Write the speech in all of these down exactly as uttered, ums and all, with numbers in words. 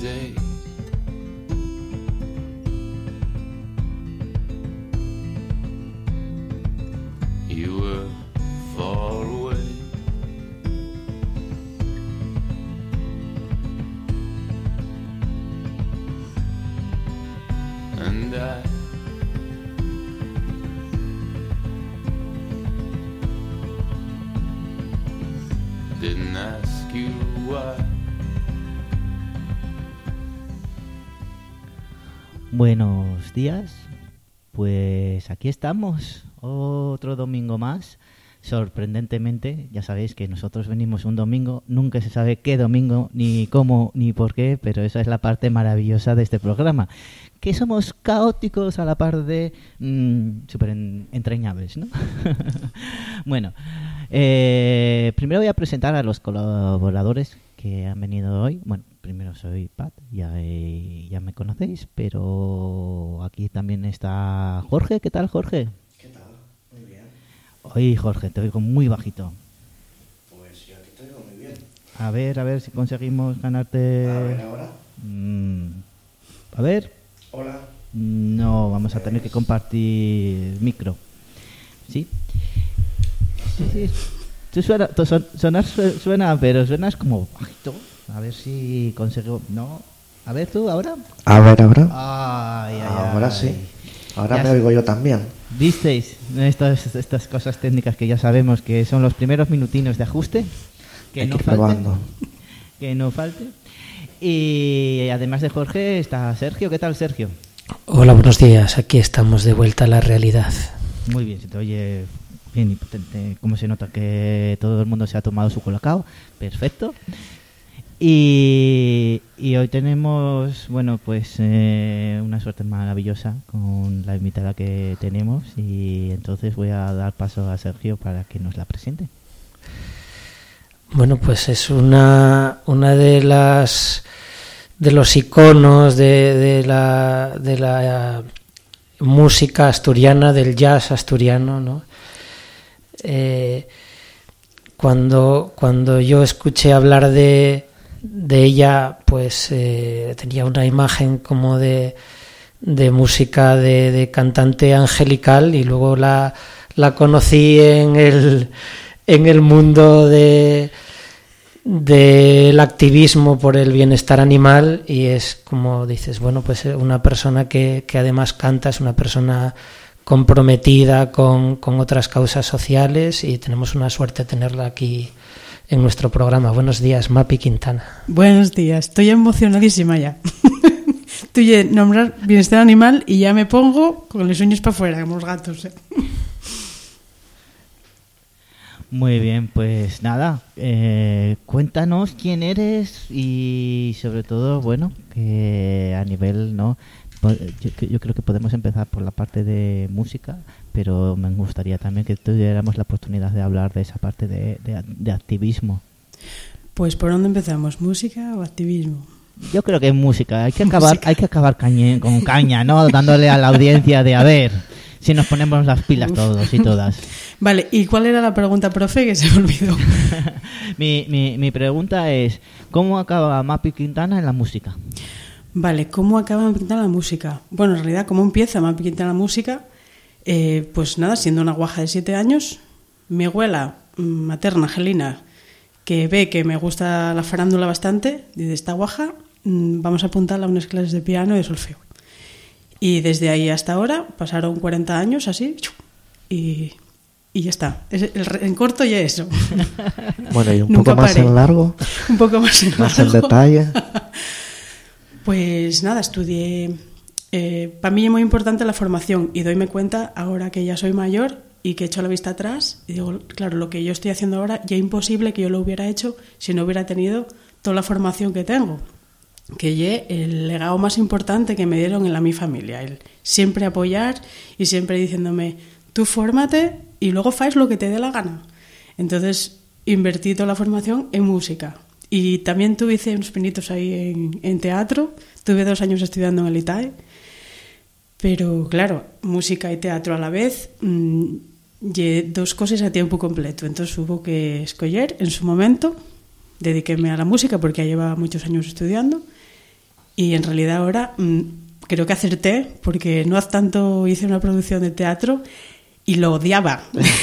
day. You were far away. And I didn't ask you why. Buenos días, pues aquí estamos, otro domingo más. Sorprendentemente, ya sabéis que nosotros venimos un domingo, nunca se sabe qué domingo, ni cómo, ni por qué, pero esa es la parte maravillosa de este programa, que somos caóticos a la par de mmm, súper en, entrañables, ¿no? Bueno, eh, primero voy a presentar a los colaboradores que han venido hoy. Bueno, primero soy Pat, ya, eh, ya me conocéis, pero aquí también está Jorge. ¿Qué tal, Jorge? ¿Qué tal? Muy bien. Oye, Jorge, te oigo muy bajito. Pues yo aquí te oigo muy bien. A ver, a ver si conseguimos ganarte... A ver, ahora. Mm, a ver. Hola. No, vamos a tener que compartir micro. ¿Sí? Sí, sí. Tú suena, tú son, sonar suena, pero suenas como bajito. A ver si consigo... No. A ver tú, ¿ahora? A ver, ahora. Ay, ay, ahora ay. sí. Ahora Ya me sé. oigo yo también. ¿Visteis estas, estas cosas técnicas que ya sabemos que son los primeros minutinos de ajuste? Que Hay no que ir falte. probando. Que no falte. Y además de Jorge está Sergio. ¿Qué tal, Sergio? Hola, buenos días. Aquí estamos de vuelta a la realidad. Muy bien, se te oye bien y potente. Cómo se nota que todo el mundo se ha tomado su colacao. Perfecto. Y, y hoy tenemos, bueno, pues eh, una suerte maravillosa con la invitada que tenemos, y entonces voy a dar paso a Sergio para que nos la presente. Bueno, pues es una una de las de los iconos de, de la de la música asturiana, del jazz asturiano, ¿no? Eh, cuando cuando yo escuché hablar de de ella, pues eh, tenía una imagen como de, de música de, de cantante angelical, y luego la, la conocí en el, en el mundo de, del activismo por el bienestar animal, y es como dices, bueno, pues una persona que, que además canta, es una persona comprometida con, con otras causas sociales, y tenemos una suerte de tenerla aquí en nuestro programa. Buenos días, Mapi Quintana. Buenos días, estoy emocionadísima ya. Estoy a nombrar bienestar animal y ya me pongo con los sueños para afuera, como los gatos, ¿eh? Muy bien, pues nada, eh, cuéntanos quién eres y sobre todo, bueno, que a nivel, ¿no? Yo, yo creo que podemos empezar por la parte de música, pero me gustaría también que tuviéramos la oportunidad de hablar de esa parte de, de, de activismo. Pues ¿por dónde empezamos? ¿Música o activismo? Yo creo que es música. Hay que acabar, Música. hay que acabar cañe, con caña, ¿no? Dándole a la audiencia de a ver si nos ponemos las pilas todos y todas. Vale, ¿y cuál era la pregunta, profe, que se me olvidó? mi, mi, mi pregunta es, ¿cómo acaba Mapi Quintana en la música? Vale, ¿cómo acaba Mapi Quintana la música? Bueno, en realidad, ¿cómo empieza Mapi Quintana la música? Eh, pues nada, siendo una guaja de siete años, mi abuela materna, Angelina, que ve que me gusta la farándula bastante, dice, esta guaja, vamos a apuntarla a unas clases de piano y de solfeo. Y desde ahí hasta ahora pasaron cuarenta años así, y, y ya está. Es el, en corto ya eso. Bueno, y un Nunca poco más paré. en largo. Un poco más en Más largo. en detalle. Pues nada, estudié. Eh, para mí es muy importante la formación, y doyme cuenta ahora que ya soy mayor y que he hecho la vista atrás, y digo, claro, lo que yo estoy haciendo ahora ya es imposible que yo lo hubiera hecho si no hubiera tenido toda la formación que tengo, que es el legado más importante que me dieron en la mi familia, el siempre apoyar y siempre diciéndome, tú fórmate y luego faz lo que te dé la gana. Entonces invertí toda la formación en música. Y también tuve hice unos pinitos ahí en, en teatro. Tuve dos años estudiando en el I T A E. Pero claro, música y teatro a la vez, mmm, y dos cosas a tiempo completo. Entonces hubo que escoger en su momento. Dediquéme a la música porque ya llevaba muchos años estudiando. Y en realidad ahora mmm, creo que acerté, porque no hace tanto hice una producción de teatro y lo odiaba.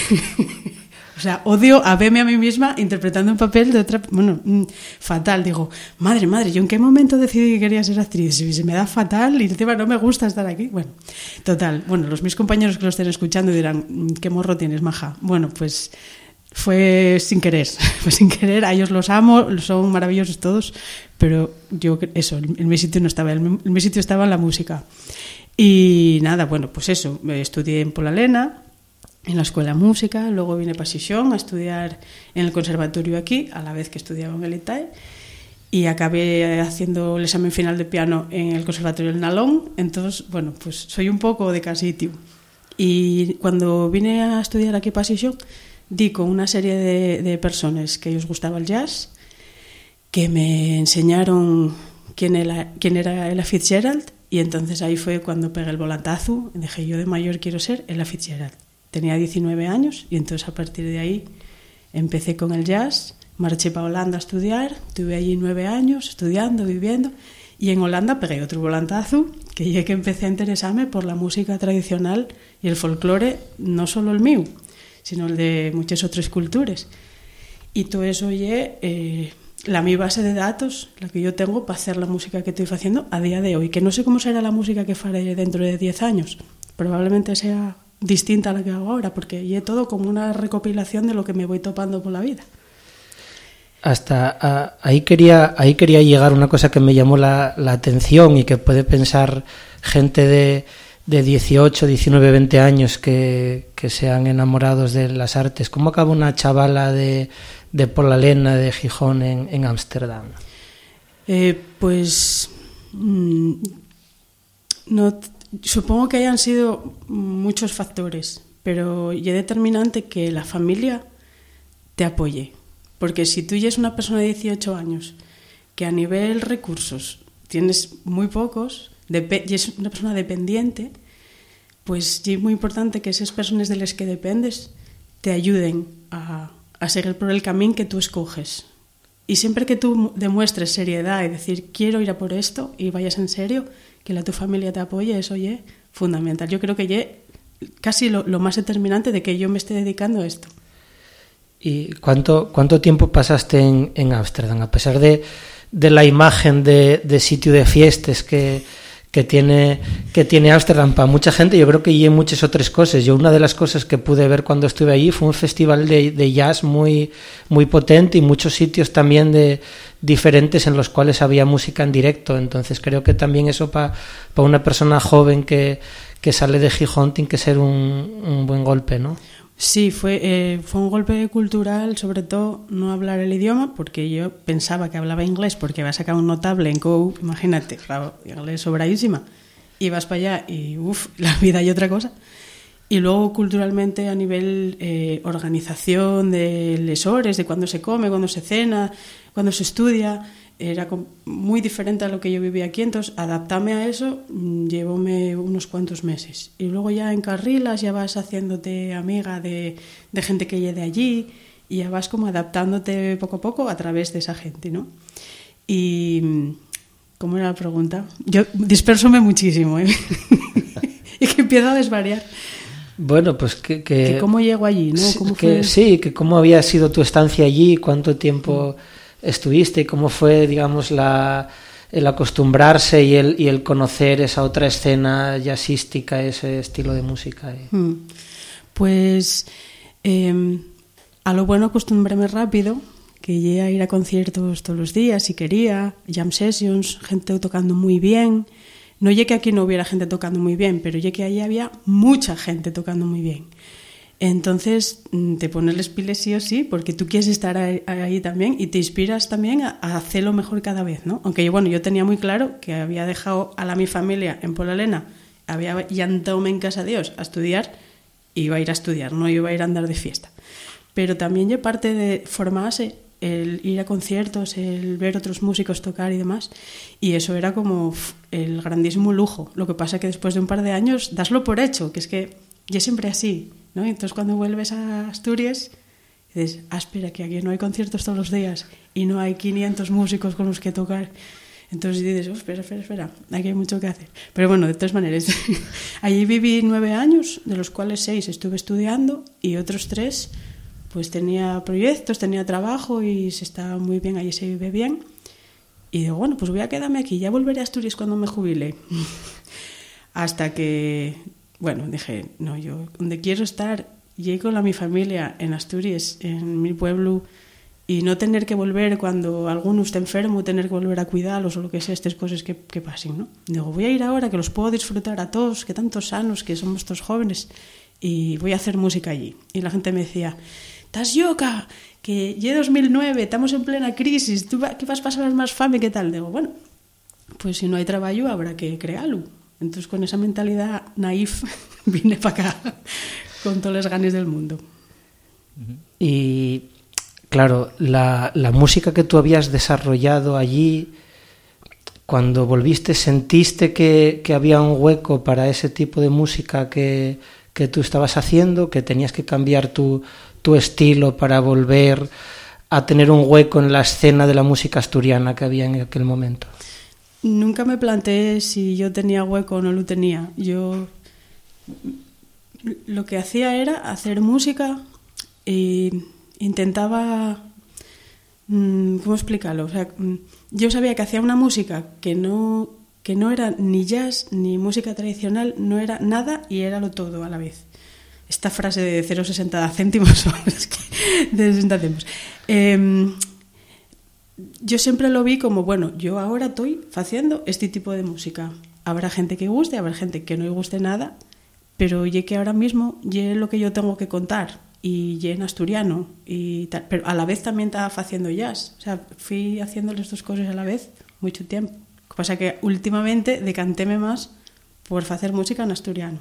O sea, odio a verme a mí misma interpretando un papel de otra... Bueno, mmm, fatal. Digo, madre, madre, ¿yo en qué momento decidí que quería ser actriz? Si se me da fatal y encima no me gusta estar aquí. Bueno, total. Bueno, los mis compañeros que lo estén escuchando dirán, ¿qué morro tienes, maja? Bueno, pues fue sin querer. Fue sin querer. A ellos los amo, son maravillosos todos, pero yo, eso, en mi sitio no estaba. En mi sitio estaba en la música. Y nada, bueno, pues eso. Estudié en Polalena, en la escuela de música, luego vine para Xixón a estudiar en el conservatorio aquí, a la vez que estudiaba en el I T A E, y acabé haciendo el examen final de piano en el conservatorio del Nalón. Entonces, bueno, pues soy un poco de cada sitio. Y cuando vine a estudiar aquí para Xixón, di con una serie de, de personas que os gustaba el jazz, que me enseñaron quién era, quién era Ella Fitzgerald, y entonces ahí fue cuando pegué el volantazo y dije, yo de mayor quiero ser Ella Fitzgerald. Tenía diecinueve años y entonces a partir de ahí empecé con el jazz, marché para Holanda a estudiar, estuve allí nueve años estudiando, viviendo, y en Holanda pegué otro volantazo, que ya que empecé a interesarme por la música tradicional y el folclore, no solo el mío, sino el de muchas otras culturas. Y todo eso ya eh, la mi base de datos, la que yo tengo para hacer la música que estoy haciendo a día de hoy, que no sé cómo será la música que faré dentro de diez años, probablemente sea distinta a la que hago ahora, porque ya todo como una recopilación de lo que me voy topando por la vida. Hasta a, ahí quería ahí quería llegar una cosa que me llamó la, la atención y que puede pensar gente de, de dieciocho, diecinueve, veinte años que, que sean enamorados de las artes. ¿Cómo acaba una chavala de, de Polalena, de Gijón, en Ámsterdam? Eh, pues mmm, no supongo que hayan sido muchos factores, pero ya es determinante que la familia te apoye. Porque si tú ya eres una persona de dieciocho años que a nivel recursos tienes muy pocos y es una persona dependiente, pues ya es muy importante que esas personas de las que dependes te ayuden a, a seguir por el camino que tú escoges. Y siempre que tú demuestres seriedad y decir quiero ir a por esto y vayas en serio, que la tu familia te apoye, eso ya es fundamental. Yo creo que ya casi lo, lo más determinante de que yo me esté dedicando a esto. ¿Y cuánto, cuánto tiempo pasaste en, en Ámsterdam? A pesar de, de la imagen de, de sitio de fiestas que, que tiene que tiene Ámsterdam para mucha gente, yo creo que hay muchas otras cosas. Yo una de las cosas que pude ver cuando estuve allí fue un festival de, de jazz muy, muy potente y muchos sitios también de diferentes en los cuales había música en directo. Entonces creo que también eso para pa una persona joven que, que sale de Gijón tiene que ser un, un buen golpe, ¿no? Sí, fue, eh, fue un golpe cultural, sobre todo no hablar el idioma, porque yo pensaba que hablaba inglés porque iba a sacar un notable en Go, imagínate, claro, inglés sobradísima, y vas para allá y uff, la vida y otra cosa. Y luego culturalmente a nivel eh, organización de les hores, de cuándo se come, cuándo se cena, cuándo se estudia, era muy diferente a lo que yo vivía aquí. Entonces adaptarme a eso llevóme unos cuantos meses, y luego ya en Carrilas ya vas haciéndote amiga de, de gente que llegue de allí y ya vas como adaptándote poco a poco a través de esa gente, ¿no? Y ¿cómo era la pregunta? Yo dispersóme muchísimo, ¿eh? Y que empiezo a desvariar. Bueno, pues que, que, que cómo llego allí, ¿no? ¿Cómo que, fue? Sí, que cómo había sido tu estancia allí, cuánto tiempo mm. estuviste y cómo fue, digamos, la, el acostumbrarse y el, y el conocer esa otra escena jazzística, ese estilo de música. Mm. Pues eh, a lo bueno acostumbrarme rápido, que llegué a ir a conciertos todos los días si quería, jam sessions, gente tocando muy bien. No llegué que aquí no hubiera gente tocando muy bien, pero llegué que allí había mucha gente tocando muy bien. Entonces te pones las pilas sí o sí, porque tú quieres estar ahí, ahí también y te inspiras también a, a hacerlo mejor cada vez, ¿no? Aunque yo, bueno, yo tenía muy claro que había dejado a la mi familia en Polalena, había llantado en casa de Dios a estudiar, iba a ir a estudiar, no iba a ir a andar de fiesta. Pero también yo parte de formarse, el ir a conciertos, el ver otros músicos tocar y demás, y eso era como uf, el grandísimo lujo. Lo que pasa que después de un par de años daslo por hecho, que es que ya siempre así, ¿no? Entonces cuando vuelves a Asturias dices, ah, espera, que aquí no hay conciertos todos los días y no hay quinientos músicos con los que tocar. Entonces dices, oh, espera, espera, espera, aquí hay mucho que hacer. Pero bueno, de todas maneras, allí viví nueve años, de los cuales seis estuve estudiando y otros tres, pues tenía proyectos, tenía trabajo y se estaba muy bien, allí se vive bien. Y digo, bueno, pues voy a quedarme aquí, ya volveré a Asturias cuando me jubile. Hasta que, bueno, dije, no, yo donde quiero estar, llegué con la, mi familia en Asturias, en mi pueblo, y no tener que volver cuando alguno esté enfermo, tener que volver a cuidarlos o lo que sea, estas cosas que, que pasen, ¿no? Digo, voy a ir ahora que los puedo disfrutar a todos, que tantos sanos, que somos todos jóvenes, y voy a hacer música allí. Y la gente me decía, ¿estás yoca? Que ya dos mil nueve, estamos en plena crisis, ¿tú qué vas a pasar más fame? ¿Qué tal? Digo, bueno, pues si no hay trabajo habrá que crearlo. Entonces con esa mentalidad naif vine para acá con todas las ganas del mundo. Y claro, la, la música que tú habías desarrollado allí, cuando volviste, ¿sentiste que, que había un hueco para ese tipo de música que, que tú estabas haciendo, que tenías que cambiar tu, tu estilo para volver a tener un hueco en la escena de la música asturiana que había en aquel momento? Nunca me planteé si yo tenía hueco o no lo tenía. Yo lo que hacía era hacer música e intentaba, ¿cómo explicarlo? O sea, yo sabía que hacía una música que no, que no era ni jazz ni música tradicional, no era nada y era lo todo a la vez. Esta frase de cero coma sesenta céntimos, es que de sesenta céntimos. Eh, yo siempre lo vi como, bueno, yo ahora estoy haciendo este tipo de música. Habrá gente que guste, habrá gente que no le guste nada, pero ya que ahora mismo ya es lo que yo tengo que contar y ya en asturiano y tal, pero a la vez también estaba haciendo jazz. O sea, fui haciendo las dos cosas a la vez mucho tiempo. Lo que pasa es que últimamente decantéme más por hacer música en asturiano.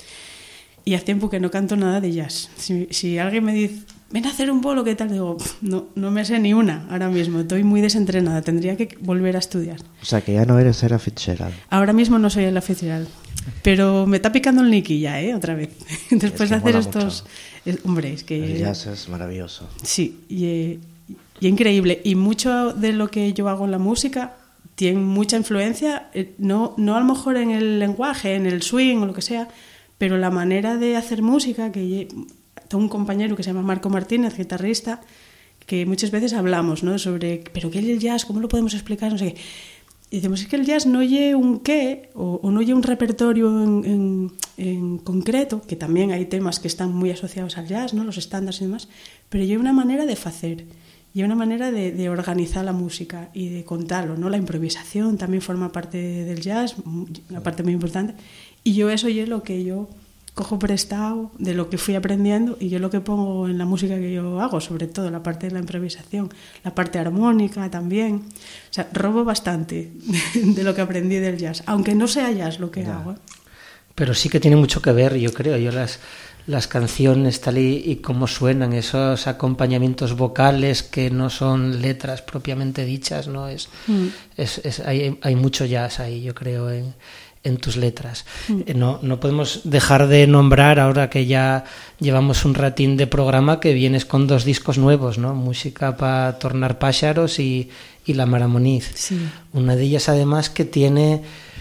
Y hace tiempo que no canto nada de jazz. Si, si alguien me dice, ven a hacer un bolo, ¿qué tal? Digo, no, no me sé ni una ahora mismo. Estoy muy desentrenada. Tendría que volver a estudiar. O sea, que ya no eres Ella Fitzgerald. Ahora mismo no soy Ella Fitzgerald. Pero me está picando el Nicky ya, ¿eh? Otra vez. Después es que de hacer mola estos... Es, hombre, es que... El jazz es maravilloso. Sí, y, y increíble. Y mucho de lo que yo hago en la música tiene mucha influencia, no, no a lo mejor en el lenguaje, en el swing o lo que sea, pero la manera de hacer música, que tengo un compañero que se llama Marco Martínez, guitarrista, que muchas veces hablamos, ¿no? Sobre, ¿pero qué es el jazz? ¿Cómo lo podemos explicar? No sé qué. Y decimos, es que el jazz no lleva un qué, o, o no lleva un repertorio en, en, en concreto, que también hay temas que están muy asociados al jazz, ¿no? Los estándares y demás, pero lleva una manera de hacer, lleva una manera de, de organizar la música y de contarlo, ¿no? La improvisación también forma parte del jazz, una parte muy importante. Y yo eso es lo que yo cojo prestado de lo que fui aprendiendo y yo lo que pongo en la música que yo hago, sobre todo la parte de la improvisación, la parte armónica también. O sea, robo bastante de lo que aprendí del jazz, aunque no sea jazz lo que Ya. hago. ¿eh? Pero sí que tiene mucho que ver, yo creo. Yo las, las canciones tal y, y cómo suenan, esos acompañamientos vocales que no son letras propiamente dichas, ¿no? Es, Mm. es, es, hay, hay mucho jazz ahí, yo creo, en... en tus letras. Mm. No, no podemos dejar de nombrar, ahora que ya llevamos un ratín de programa, que vienes con dos discos nuevos, ¿no? Música para tornar pájaros y, y La Maramoniz. Sí. Una de ellas, además, que tiene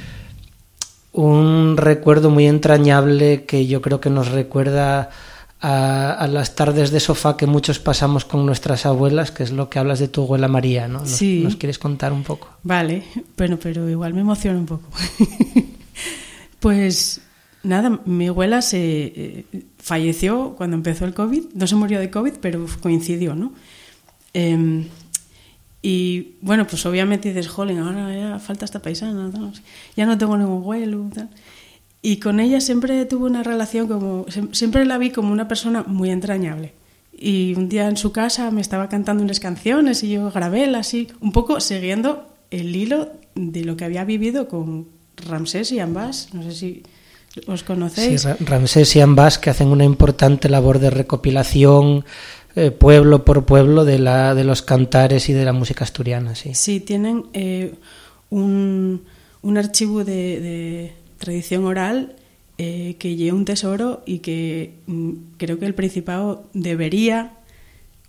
un recuerdo muy entrañable que yo creo que nos recuerda a, a las tardes de sofá que muchos pasamos con nuestras abuelas, que es lo que hablas de tu abuela María, ¿no? ¿Nos, Sí. ¿Nos quieres contar un poco? Vale, bueno, pero igual me emociona un poco. Pues nada, mi abuela se eh, falleció cuando empezó el COVID, no se murió de COVID, pero coincidió, ¿no? Eh, y bueno, pues obviamente dices, jolín, ahora ya falta esta paisana, ¿no? Ya no tengo ningún abuelo, tal. Y con ella siempre tuve una relación como, siempre la vi como una persona muy entrañable. Y un día en su casa me estaba cantando unas canciones y yo grabé así, un poco siguiendo el hilo de lo que había vivido con Ramsés y Ambás, no sé si os conocéis. Sí, Ramsés y Ambás, que hacen una importante labor de recopilación eh, pueblo por pueblo de, la, de los cantares y de la música asturiana. Sí, sí tienen eh, un, un archivo de, de tradición oral eh, que lleva un tesoro y que mm, creo que el Principado debería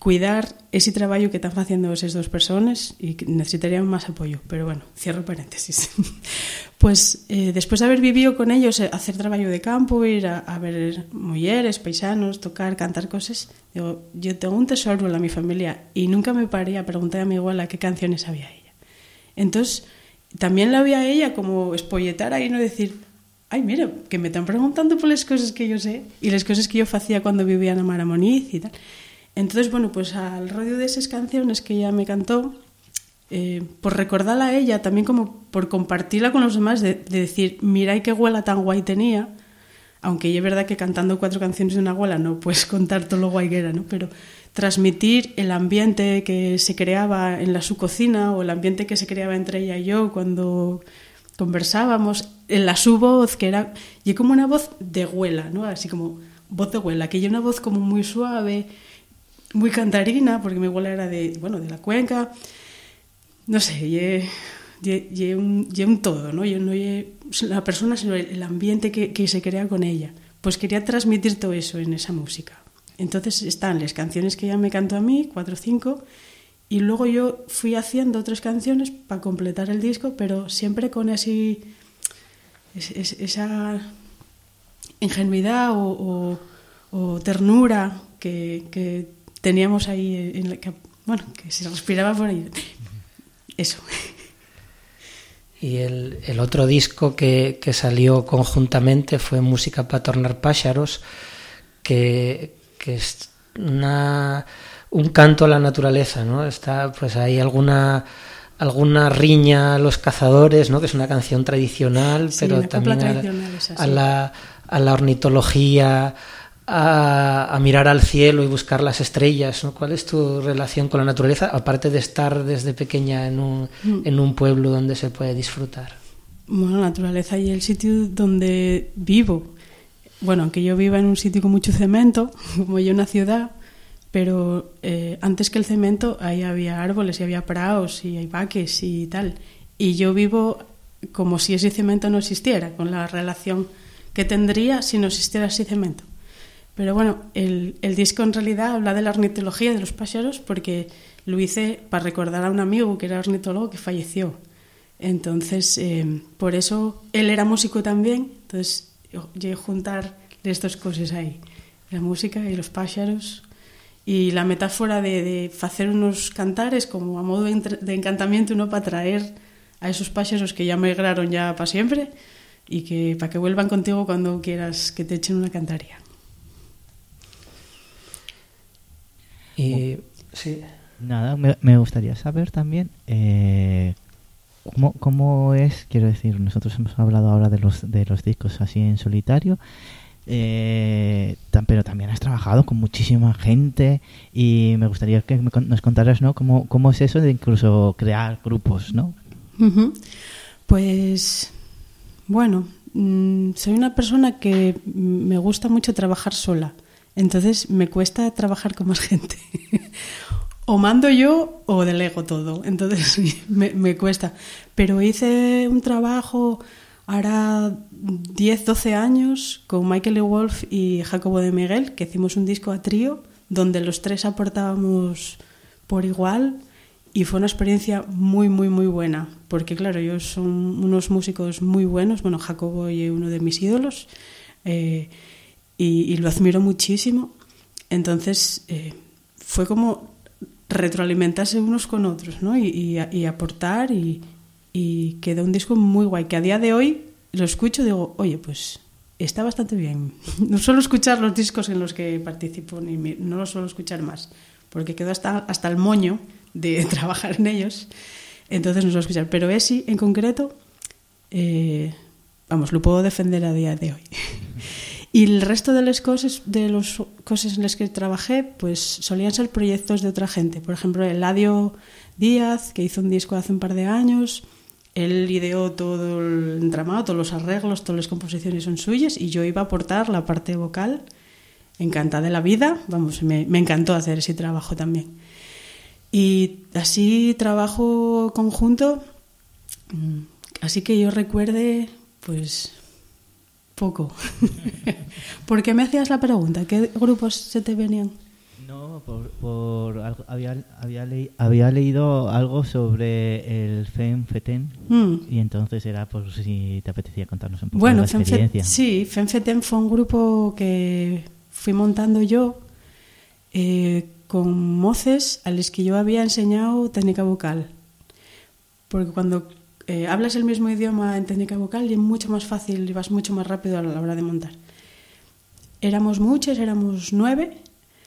cuidar ese traballo que están facendo esas dos personas e que necesitarían máis apoio, pero bueno, cierro paréntesis. Pues eh, despois de haber vivido con ellos, eh, hacer traballo de campo, ir a, a ver mulleres, paisanos, tocar, cantar cosas, digo, yo tengo un tesoro en la mi familia y nunca me paré a preguntar a mi abuela qué canciones sabía ella. Entonces, también la vi a ella como espolletar ahí, no decir, ay, mira, que me están preguntando por las cosas que yo sé y las cosas que yo hacía cuando vivía en Maramoniz y tal. Entonces, bueno, pues al rollo de esas canciones que ella me cantó, eh, por recordarla a ella, también como por compartirla con los demás, de, de decir, mira qué abuela tan guay tenía, aunque es verdad que cantando cuatro canciones de una abuela no puedes contar todo lo guay que era, ¿no? Pero transmitir el ambiente que se creaba en la su cocina o el ambiente que se creaba entre ella y yo cuando conversábamos, en la su voz, que era, y como una voz de abuela, ¿no? Así como voz de abuela, que es una voz como muy suave, muy cantarina, porque mi abuela era de, bueno, de la Cuenca, no sé, y, y, y, un, y un todo, ¿no? Yo no y la persona, sino el ambiente que, que se crea con ella. Pues quería transmitir todo eso en esa música. Entonces están las canciones que ella me cantó a mí, cuatro o cinco, y luego yo fui haciendo otras canciones para completar el disco, pero siempre con ese, esa ingenuidad o, o, o ternura que, que teníamos ahí, en la que, bueno, que se respiraba por ahí. Eso. Y el, el otro disco que, que salió conjuntamente fue Música para tornar pájaros, que, que es una, un canto a la naturaleza, ¿no? Está, pues hay alguna alguna riña a los cazadores, ¿no? Que es una canción tradicional, sí, pero también tradicional a, a la a la ornitología, A, a mirar al cielo y buscar las estrellas, ¿no? ¿Cuál es tu relación con la naturaleza, aparte de estar desde pequeña en un, mm. en un pueblo donde se puede disfrutar? Bueno, la naturaleza y el sitio donde vivo. Bueno, aunque yo viva en un sitio con mucho cemento, como yo una ciudad, pero eh, antes que el cemento ahí había árboles y había prados y hay vaques y tal. Y yo vivo como si ese cemento no existiera, con la relación que tendría si no existiera ese cemento. Pero bueno, el, el disco en realidad habla de la ornitología de los pájaros porque lo hice para recordar a un amigo que era ornitólogo que falleció. Entonces, eh, por eso él era músico también, entonces yo llegué a juntar estas cosas ahí, la música y los pájaros y la metáfora de, de hacer unos cantares como a modo de, de encantamiento, ¿no? Para traer a esos pájaros que ya migraron ya para siempre y que para que vuelvan contigo cuando quieras que te echen una cantaría. Y sí. Nada, me, me gustaría saber también eh, cómo, cómo es, quiero decir, nosotros hemos hablado ahora de los de los discos así en solitario, eh, tam, pero también has trabajado con muchísima gente y me gustaría que me, nos contaras, ¿no? Cómo, cómo es eso de incluso crear grupos, ¿no? Uh-huh. Pues bueno, mmm, soy una persona que me gusta mucho trabajar sola. Entonces me cuesta trabajar con más gente. O mando yo o delego todo. Entonces me, me cuesta. Pero hice un trabajo ahora diez, doce años con Michael E. Wolf y Jacobo de Miguel, que hicimos un disco a trío donde los tres aportábamos por igual y fue una experiencia muy, muy, muy buena. Porque claro, ellos son unos músicos muy buenos. Bueno, Jacobo es uno de mis ídolos. Eh, Y, y lo admiro muchísimo. Entonces eh, fue como retroalimentarse unos con otros, ¿no? y, y, y aportar y, y quedó un disco muy guay que a día de hoy lo escucho y digo, oye, pues está bastante bien. No suelo escuchar los discos en los que participo, ni me, no los suelo escuchar más porque quedó hasta, hasta el moño de trabajar en ellos, entonces no suelo escuchar, pero ese en concreto eh, vamos, lo puedo defender a día de hoy. Y el resto de las cosas, de las cosas en las que trabajé, pues solían ser proyectos de otra gente. Por ejemplo, Eladio Díaz, que hizo un disco hace un par de años, él ideó todo el entramado, todos los arreglos, todas las composiciones son suyas, y yo iba a aportar la parte vocal, encantada de la vida, vamos, me, me encantó hacer ese trabajo también. Y así trabajo conjunto, así que yo recuerde, pues... poco. ¿Por qué me hacías la pregunta? ¿Qué grupos se te venían? No, por, por algo, había, había, le, había leído algo sobre el FEMFETEN mm. y entonces era por si te apetecía contarnos un poco bueno, de la experiencia. Femfe, sí, FEMFETEN fue un grupo que fui montando yo eh, con moces a los que yo había enseñado técnica vocal. Porque cuando eh, hablas el mismo idioma en técnica vocal es mucho más fácil y vas mucho más rápido a la hora de montar. Éramos muchos, éramos nueve.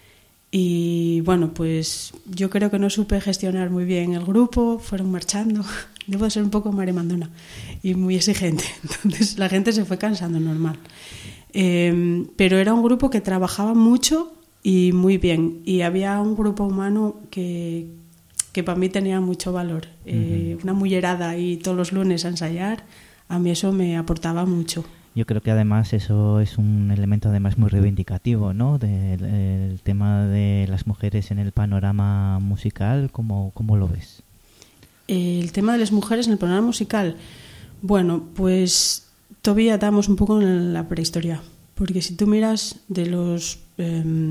Y bueno, pues yo creo que no supe gestionar muy bien el grupo, fueron marchando, debo ser un poco maremandona y muy exigente, entonces la gente se fue cansando, normal. Eh, pero era un grupo que trabajaba mucho y muy bien, y había un grupo humano que, que para mí tenía mucho valor. Eh, uh-huh. Una mullerada y todos los lunes a ensayar, a mí eso me aportaba mucho. Yo creo que además eso es un elemento además muy reivindicativo, ¿no? Del el tema de las mujeres en el panorama musical, ¿cómo, cómo lo ves? El tema de las mujeres en el panorama musical, bueno, pues todavía estamos un poco en la prehistoria, porque si tú miras de los eh,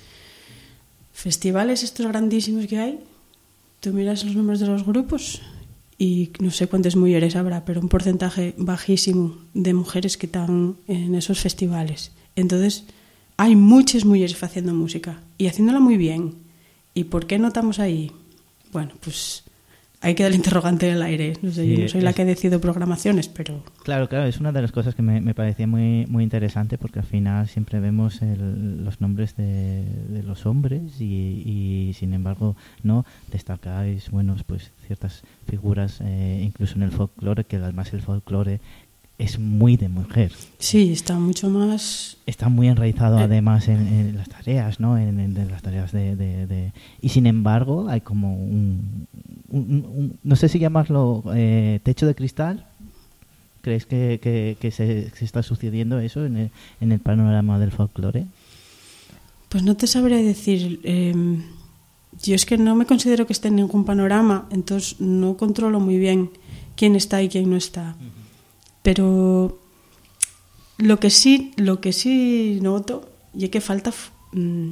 festivales estos grandísimos que hay, tú miras los nombres de los grupos y no sé cuántas mujeres habrá, pero un porcentaje bajísimo de mujeres que están en esos festivales. Entonces, hay muchas mujeres haciendo música y haciéndola muy bien. ¿Y por qué no estamos ahí? Bueno, pues hay que dar el interrogante en el aire. No sé, sí, yo no soy es... la que decido programaciones, pero... Claro, claro, es una de las cosas que me, me parecía muy muy interesante, porque al final siempre vemos el, los nombres de, de los hombres y, y sin embargo no destacáis, bueno, pues ciertas figuras, eh, incluso en el folclore, que además el folclore es muy de mujer. Sí, está mucho más... Está muy enraizado eh. además en, en las tareas, ¿no? En, en, en las tareas de, de, de... Y sin embargo hay como un... un, un no sé si llamarlo eh, techo de cristal. ¿Crees que, que, que se, se está sucediendo eso en el, en el panorama del folclore? Pues no te sabré decir... Eh, yo es que no me considero que esté en ningún panorama, entonces no controlo muy bien quién está y quién no está. Uh-huh. Pero lo que sí, lo que sí noto y es que falta, mmm,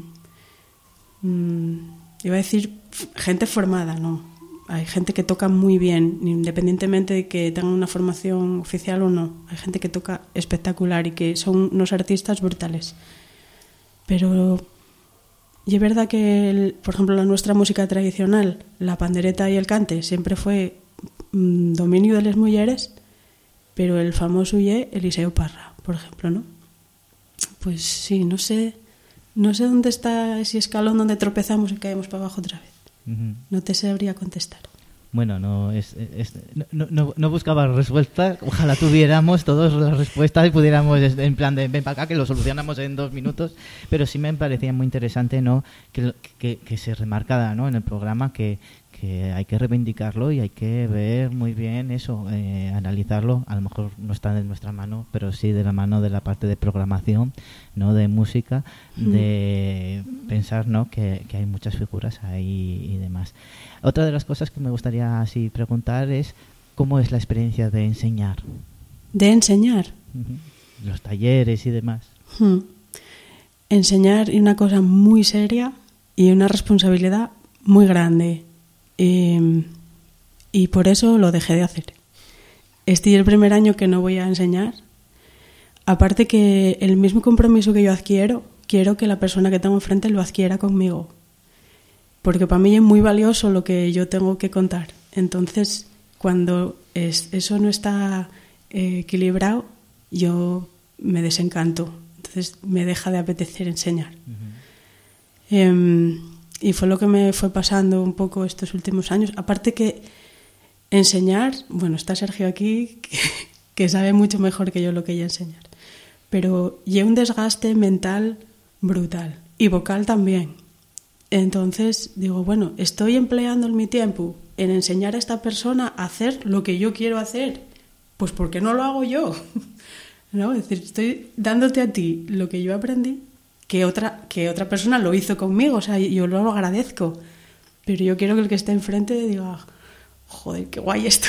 mmm, iba a decir gente formada, ¿no? Hay gente que toca muy bien, independientemente de que tengan una formación oficial o no. Hay gente que toca espectacular y que son unos artistas brutales. Pero y es verdad que, el, por ejemplo, la nuestra música tradicional, la pandereta y el cante, siempre fue mmm, dominio de las mujeres. Pero el famoso ye Eliseo Parra, por ejemplo, ¿no? Pues sí, no sé, no sé dónde está ese escalón donde tropezamos y caemos para abajo otra vez. Uh-huh. No te sabría contestar. Bueno, no es, es no, no, no buscaba respuesta. Ojalá tuviéramos todas las respuestas y pudiéramos en plan de ven para acá que lo solucionamos en dos minutos. Pero sí me parecía muy interesante, ¿no? Que, que, que se remarcara, ¿no? En el programa que que hay que reivindicarlo y hay que ver muy bien eso, eh, analizarlo. A lo mejor no está de nuestra mano, pero sí de la mano de la parte de programación, no de música, mm. de pensar, ¿no? que, que hay muchas figuras ahí y demás. Otra de las cosas que me gustaría así preguntar es ¿cómo es la experiencia de enseñar? ¿De enseñar? Uh-huh. Los talleres y demás. Hmm. Enseñar es una cosa muy seria y una responsabilidad muy grande. Eh, y por eso lo dejé de hacer. Este es el primer año que no voy a enseñar. Aparte que el mismo compromiso que yo adquiero, quiero que la persona que tengo enfrente lo adquiera conmigo. Porque para mí es muy valioso lo que yo tengo que contar. Entonces, cuando es, eso no está eh, equilibrado, yo me desencanto. Entonces me deja de apetecer enseñar. Uh-huh. Eh, Y fue lo que me fue pasando un poco estos últimos años. Aparte que enseñar, bueno, está Sergio aquí, que, que sabe mucho mejor que yo lo que ella enseñar. Pero lleva un desgaste mental brutal y vocal también. Entonces digo, bueno, estoy empleando mi tiempo en enseñar a esta persona a hacer lo que yo quiero hacer. Pues ¿por qué no lo hago yo? ¿No? Es decir, estoy dándote a ti lo que yo aprendí, que otra, que otra persona lo hizo conmigo, o sea, yo lo agradezco, pero yo quiero que el que esté enfrente diga, joder, qué guay esto,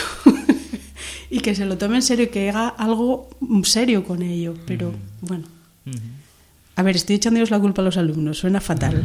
y que se lo tome en serio, que haga algo serio con ello, pero uh-huh. bueno. Uh-huh. A ver, estoy echándoles la culpa a los alumnos, suena fatal.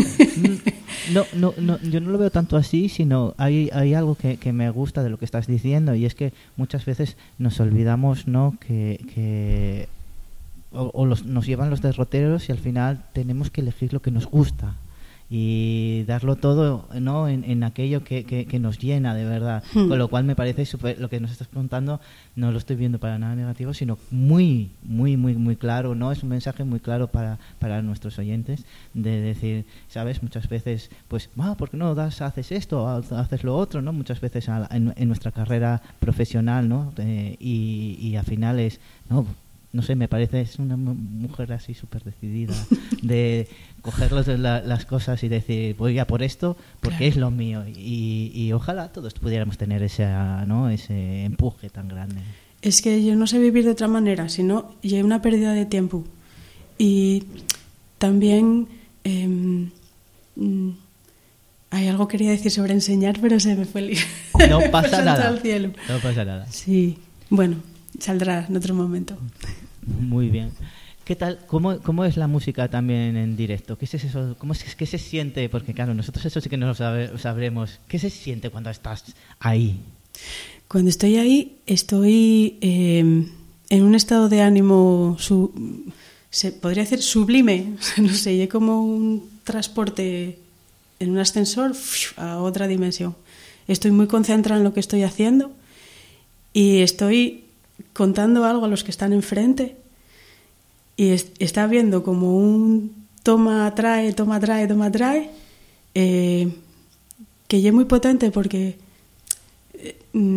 No, no, no, yo no lo veo tanto así, sino hay, hay algo que, que me gusta de lo que estás diciendo, y es que muchas veces nos olvidamos, ¿no?, que, que o, o los, nos llevan los derroteros y al final tenemos que elegir lo que nos gusta y darlo todo, ¿no?, en, en aquello que, que, que nos llena de verdad. Hmm. Con lo cual me parece super, lo que nos estás preguntando, no lo estoy viendo para nada negativo, sino muy, muy, muy, muy claro, ¿no? Es un mensaje muy claro para, para nuestros oyentes, de decir, ¿sabes? Muchas veces, pues, ah, ¿por qué no das, haces esto, haces lo otro, ¿no? Muchas veces a, en, en nuestra carrera profesional, ¿no? Eh, y, y al final es, no, no sé, me parece, es una mujer así súper decidida de coger los, la, las cosas y decir, voy a por esto porque claro, es lo mío, y, y ojalá todos pudiéramos tener ese, ¿no?, ese empuje tan grande. Es que yo no sé vivir de otra manera, sino ya hay una pérdida de tiempo. Y también eh, mm, hay algo que quería decir sobre enseñar, pero se me fue el no pasa nada al cielo. No pasa nada. Sí, bueno, saldrá en otro momento. Muy bien. ¿Qué tal? ¿Cómo, cómo es la música también en directo? ¿Qué es eso? ¿Cómo es, qué se siente? Porque claro, nosotros eso sí que no lo sabe, sabremos. ¿Qué se siente cuando estás ahí? Cuando estoy ahí, estoy eh, en un estado de ánimo, su, se podría decir sublime, no sé, y como un transporte en un ascensor a otra dimensión. Estoy muy concentrada en lo que estoy haciendo y estoy contando algo a los que están enfrente, y es, está viendo como un toma, trae, toma, trae, toma, trae, eh, que ya es muy potente porque eh,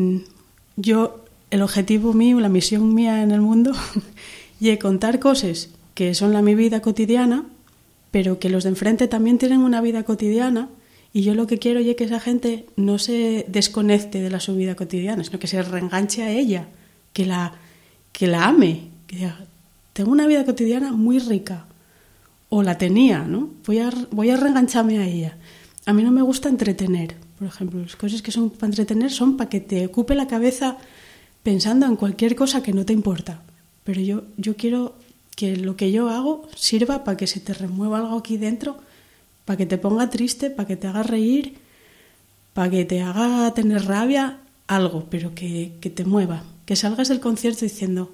yo, el objetivo mío, la misión mía en el mundo, y contar cosas que son la mi vida cotidiana, pero que los de enfrente también tienen una vida cotidiana, y yo lo que quiero es que esa gente no se desconecte de la su vida cotidiana, sino que se reenganche a ella, que la, que la ame, que diga, tengo una vida cotidiana muy rica, o la tenía, ¿no? Voy a, voy a reengancharme a ella. A mí no me gusta entretener, por ejemplo, las cosas que son para entretener son para que te ocupe la cabeza pensando en cualquier cosa que no te importa, pero yo, yo quiero que lo que yo hago sirva para que se te remueva algo aquí dentro, para que te ponga triste, para que te haga reír, para que te haga tener rabia, algo, pero que, que te mueva. Que salgas del concierto diciendo,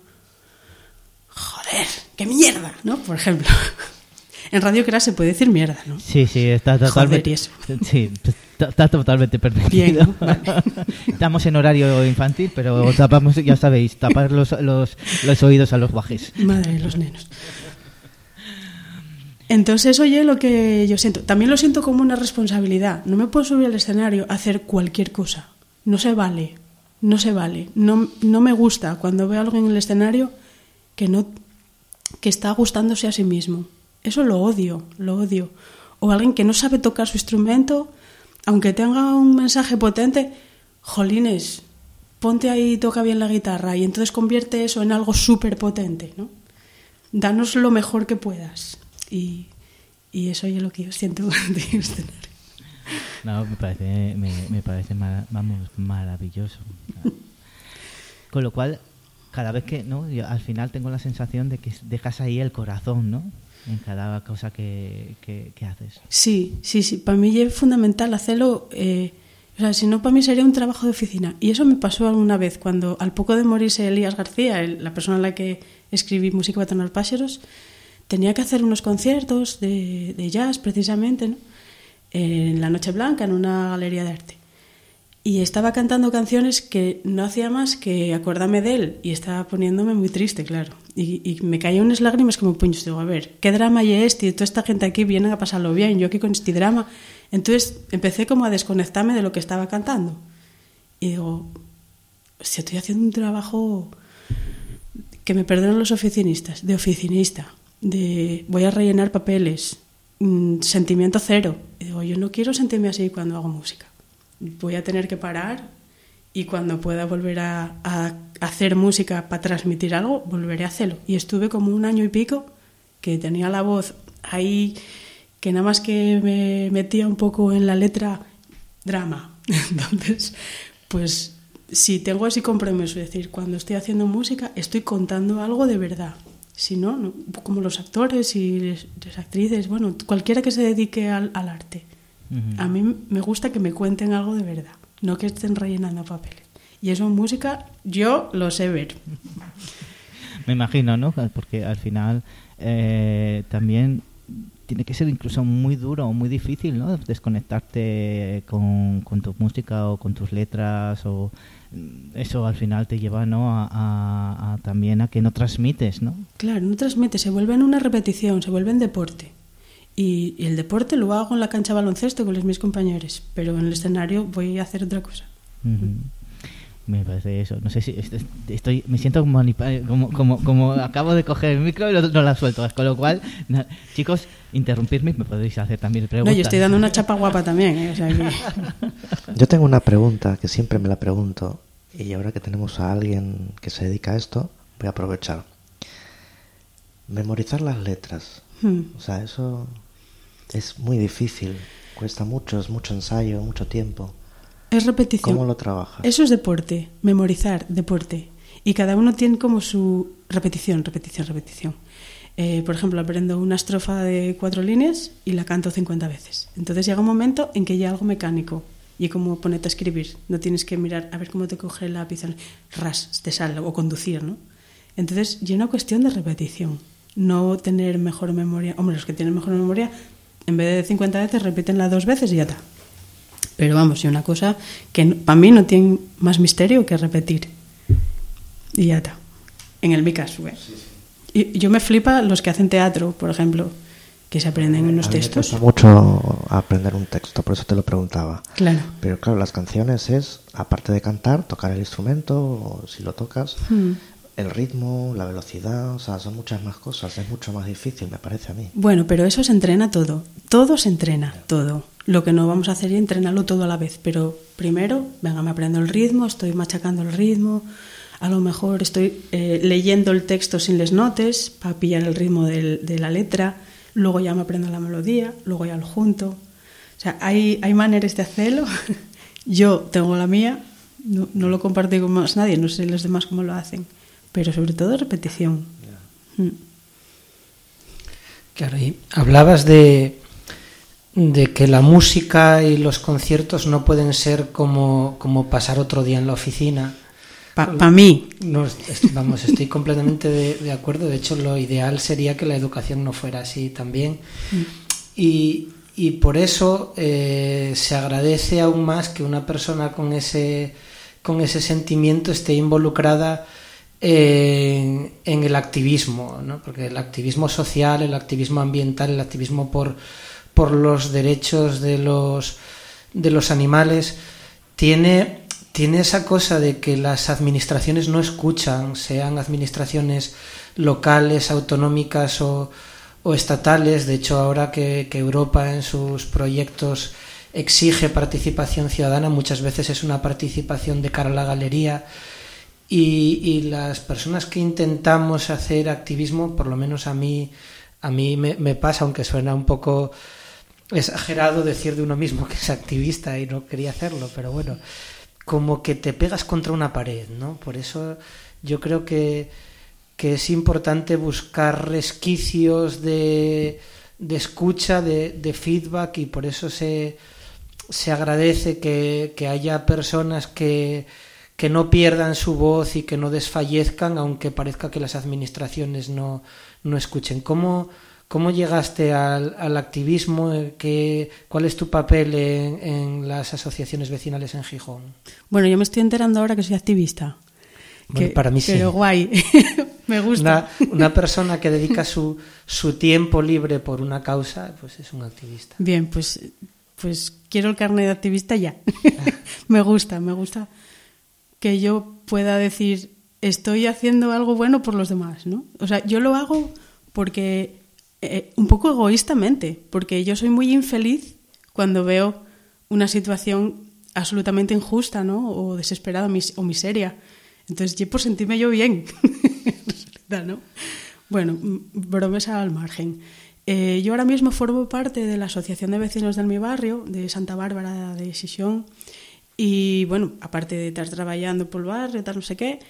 joder, qué mierda, ¿no? Por ejemplo. En Radio Crash se puede decir mierda, ¿no? Sí, sí, está totalmente, sí, está, está totalmente permitido. Bien, vale. Estamos en horario infantil, pero tapamos, ya sabéis, tapar los, los, los oídos a los guajes. Madre de los nenos. Entonces, oye, lo que yo siento, también lo siento como una responsabilidad. No me puedo subir al escenario a hacer cualquier cosa. No se vale, no se vale. No, no me gusta cuando veo a alguien en el escenario que, no, que está gustándose a sí mismo. Eso lo odio, lo odio. O alguien que no sabe tocar su instrumento, aunque tenga un mensaje potente, jolines, ponte ahí y toca bien la guitarra, y entonces convierte eso en algo súper potente, ¿no? Danos lo mejor que puedas. Y, y eso es lo que yo siento de escenario. No, me parece, me, me parece mar, vamos, maravilloso. Con lo cual, cada vez que, ¿no? Yo al final tengo la sensación de que dejas ahí el corazón, ¿no? En cada cosa que, que, que haces. Sí, sí, sí. Para mí es fundamental hacerlo. Eh, o sea, si no, para mí sería un trabajo de oficina. Y eso me pasó alguna vez cuando, al poco de morirse Elías García, el, la persona a la que escribí Música para Tornar Páxaros, tenía que hacer unos conciertos de, de jazz, precisamente, ¿no? En la Noche Blanca, en una galería de arte. Y estaba cantando canciones que no hacía más que acordarme de él, y estaba poniéndome muy triste, claro. Y, y me caían unas lágrimas como puños. Digo, a ver, ¿qué drama hay este? Y toda esta gente aquí viene a pasarlo bien, yo aquí con este drama. Entonces empecé como a desconectarme de lo que estaba cantando. Y digo, si estoy haciendo un trabajo, que me perdonen los oficinistas, de oficinista, de voy a rellenar papeles, mmm, sentimiento cero. Y digo, yo no quiero sentirme así cuando hago música. Voy a tener que parar, y cuando pueda volver a, a hacer música para transmitir algo, volveré a hacerlo. Y estuve como un año y pico que tenía la voz ahí, que nada más que me metía un poco en la letra, drama. Entonces, pues si tengo ese compromiso, es decir, cuando estoy haciendo música estoy contando algo de verdad. si no, no, como los actores y las actrices, bueno, cualquiera que se dedique al, al arte. Uh-huh. A mí me gusta que me cuenten algo de verdad, no que estén rellenando papeles. Y eso en música yo lo sé ver. Me imagino, ¿no? Porque al final eh, también tiene que ser incluso muy duro o muy difícil, ¿no? Desconectarte con, con tu música o con tus letras, o eso al final te lleva, ¿no? A, a, a también a que no transmites, ¿no? Claro, no transmites, se vuelve en una repetición, se vuelve en deporte. Y, y el deporte lo hago en la cancha de baloncesto con los mis compañeros, pero en el escenario voy a hacer otra cosa. Uh-huh. Me parece eso. No sé si estoy, me siento como, como, como, como acabo de coger el micro y no, no la suelto. Con lo cual, no, chicos, interrumpirme, me podéis hacer también preguntas. No, yo estoy dando una chapa guapa también, ¿eh? O sea que... Yo tengo una pregunta que siempre me la pregunto, y ahora que tenemos a alguien que se dedica a esto, voy a aprovechar. Memorizar las letras. Hmm. O sea, eso es muy difícil. Cuesta mucho, es mucho ensayo, mucho tiempo. Es repetición. ¿Cómo lo trabajas? Eso es deporte, memorizar, deporte. Y cada uno tiene como su repetición, repetición, repetición. Eh, por ejemplo, aprendo una estrofa de cuatro líneas y la canto cincuenta veces. Entonces llega un momento en que ya algo mecánico. Y como ponerte a escribir. No tienes que mirar a ver cómo te coge el lápiz, ras, te sale, o conducir, ¿no? Entonces, ya una cuestión de repetición. No tener mejor memoria. Hombre, los que tienen mejor memoria, en vez de cincuenta veces, repítenla dos veces y ya está. Pero vamos, y una cosa que no, para mí no tiene más misterio que repetir. Y ya está. En el mi caso, ¿eh? Sí, sí. Y yo me flipa los que hacen teatro, por ejemplo, que se aprenden unos a mí textos. Me cuesta mucho aprender un texto, por eso te lo preguntaba. Claro. Pero claro, las canciones es, aparte de cantar, tocar el instrumento, o si lo tocas, hmm. el ritmo, la velocidad, o sea, son muchas más cosas, es mucho más difícil, me parece a mí. Bueno, pero eso se entrena todo. Todo se entrena, todo. Lo que no vamos a hacer es entrenarlo todo a la vez, pero primero, venga, me aprendo el ritmo, estoy machacando el ritmo, a lo mejor estoy eh, leyendo el texto sin les notes para pillar el ritmo del, de la letra, luego ya me aprendo la melodía, luego ya lo junto. O sea, hay, hay maneras de hacerlo. Yo tengo la mía, no, no lo compartí con más nadie, no sé los demás cómo lo hacen, pero sobre todo repetición. Yeah. Mm. Claro, y hablabas de... de que la música y los conciertos no pueden ser como, como pasar otro día en la oficina. Para pa mí. No, vamos, estoy completamente de, de acuerdo. De hecho, lo ideal sería que la educación no fuera así también. Mm. Y, y por eso eh, se agradece aún más que una persona con ese, con ese sentimiento esté involucrada en, en el activismo, ¿no? Porque el activismo social, el activismo ambiental, el activismo por por los derechos de los de los animales tiene tiene esa cosa de que las administraciones no escuchan, sean administraciones locales, autonómicas o, o estatales. De hecho, ahora que, que Europa en sus proyectos exige participación ciudadana, muchas veces es una participación de cara a la galería, y, y las personas que intentamos hacer activismo, por lo menos a mí a mí me, me pasa, aunque suena un poco exagerado decir de uno mismo que es activista y no quería hacerlo, pero bueno, como que te pegas contra una pared, ¿no? Por eso yo creo que, que es importante buscar resquicios de, de escucha, de, de feedback, y por eso se, se agradece que, que haya personas que, que no pierdan su voz y que no desfallezcan, aunque parezca que las administraciones no, no escuchen. ¿Cómo ¿Cómo llegaste al, al activismo? ¿Qué, ¿Cuál es tu papel en, en las asociaciones vecinales en Gijón? Bueno, yo me estoy enterando ahora que soy activista. Bueno, que, para mí sí. Pero guay, me gusta. Una, una persona que dedica su, su tiempo libre por una causa, pues es un activista. Bien, pues, pues quiero el carnet de activista ya. Me gusta, me gusta que yo pueda decir, estoy haciendo algo bueno por los demás, ¿no? O sea, yo lo hago porque... Eh, un poco egoístamente, porque yo soy muy infeliz cuando veo una situación absolutamente injusta, ¿no? O desesperada mis, o miseria. Entonces, yo por sentirme yo bien, ¿no? Bueno, bromas al margen. Eh, yo ahora mismo formo parte de la Asociación de Vecinos de mi barrio, de Santa Bárbara de Xixón, y bueno, aparte de estar trabajando por el barrio, tal no sé qué,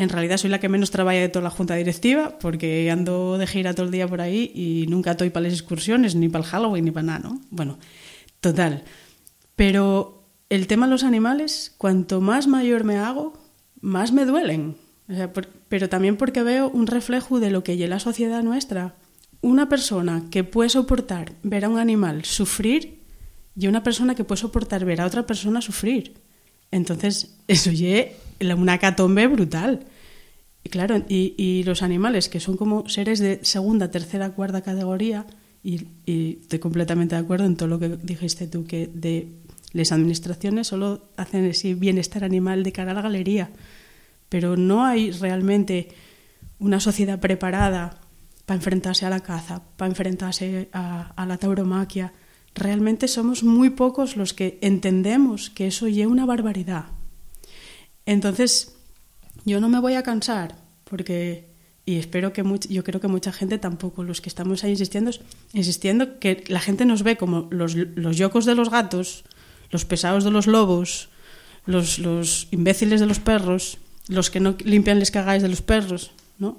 en realidad soy la que menos traballa de toda la junta directiva, porque ando de gira todo el día por ahí y nunca estoy para las excursiones, ni para el Halloween, ni para nada, ¿no? Bueno, total. Pero el tema de los animales, cuanto más mayor me hago, más me duelen. O sea, por, pero también porque veo un reflejo de lo que es la sociedad nuestra. Una persona que puede soportar ver a un animal sufrir y una persona que puede soportar ver a otra persona sufrir. Entonces, eso es una hecatombe brutal. Y claro, y, y los animales, que son como seres de segunda, tercera, cuarta categoría, y, y estoy completamente de acuerdo en todo lo que dijiste tú, que de las administraciones solo hacen ese bienestar animal de cara a la galería, pero no hay realmente una sociedad preparada para enfrentarse a la caza, para enfrentarse a, a la tauromaquia. Realmente somos muy pocos los que entendemos que eso es una barbaridad. Entonces, yo no me voy a cansar, porque, y espero que much, yo creo que mucha gente tampoco, los que estamos ahí insistiendo, insistiendo que la gente nos ve como los, los yocos de los gatos, los pesados de los lobos, los, los imbéciles de los perros, los que no limpian les cagáis de los perros, ¿no?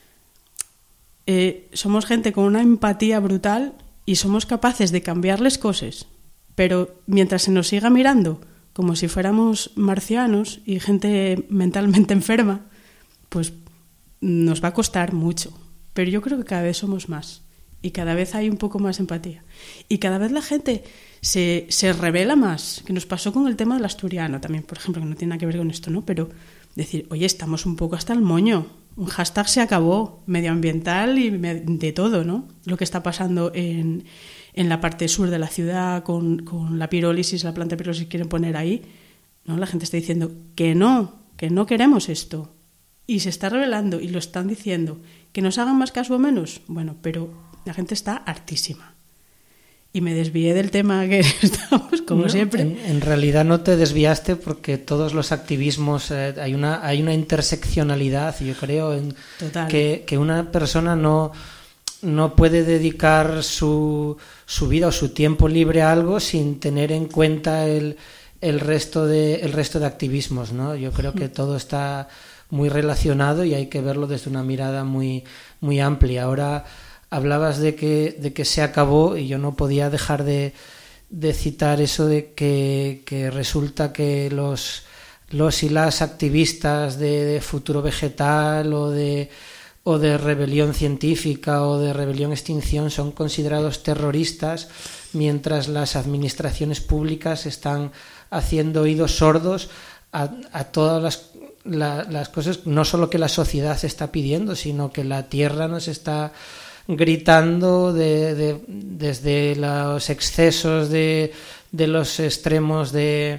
Eh, somos gente con una empatía brutal y somos capaces de cambiarles cosas, pero mientras se nos siga mirando como si fuéramos marcianos y gente mentalmente enferma, pues nos va a costar mucho. Pero yo creo que cada vez somos más y cada vez hay un poco más empatía. Y cada vez la gente se, se revela más, que nos pasó con el tema del asturiano también, por ejemplo, que no tiene nada que ver con esto, ¿no? Pero decir, oye, estamos un poco hasta el moño. Un hashtag se acabó, medioambiental y de todo, ¿no? Lo que está pasando en, en la parte sur de la ciudad con, con la pirólisis, la planta de pirólisis que quieren poner ahí, ¿no? La gente está diciendo que no, que no queremos esto. Y se está revelando y lo están diciendo. ¿Que nos hagan más caso o menos? Bueno, pero la gente está hartísima. Y me desvié del tema que estamos, como no, siempre. En, en realidad no te desviaste porque todos los activismos, eh, hay una hay una interseccionalidad, yo creo, en que, que una persona no, no puede dedicar su, su vida o su tiempo libre a algo sin tener en cuenta el, el, resto, de, el resto de activismos, ¿no? Yo creo que todo está muy relacionado y hay que verlo desde una mirada muy, muy amplia. Ahora hablabas de que, de que se acabó y yo no podía dejar de, de citar eso de que, que resulta que los, los y las activistas de, de futuro vegetal o de, o de rebelión científica o de rebelión extinción son considerados terroristas, mientras las administraciones públicas están haciendo oídos sordos a, a todas las, la, las cosas, no solo que la sociedad se está pidiendo, sino que la tierra nos está gritando de, de, desde los excesos de, de los extremos de,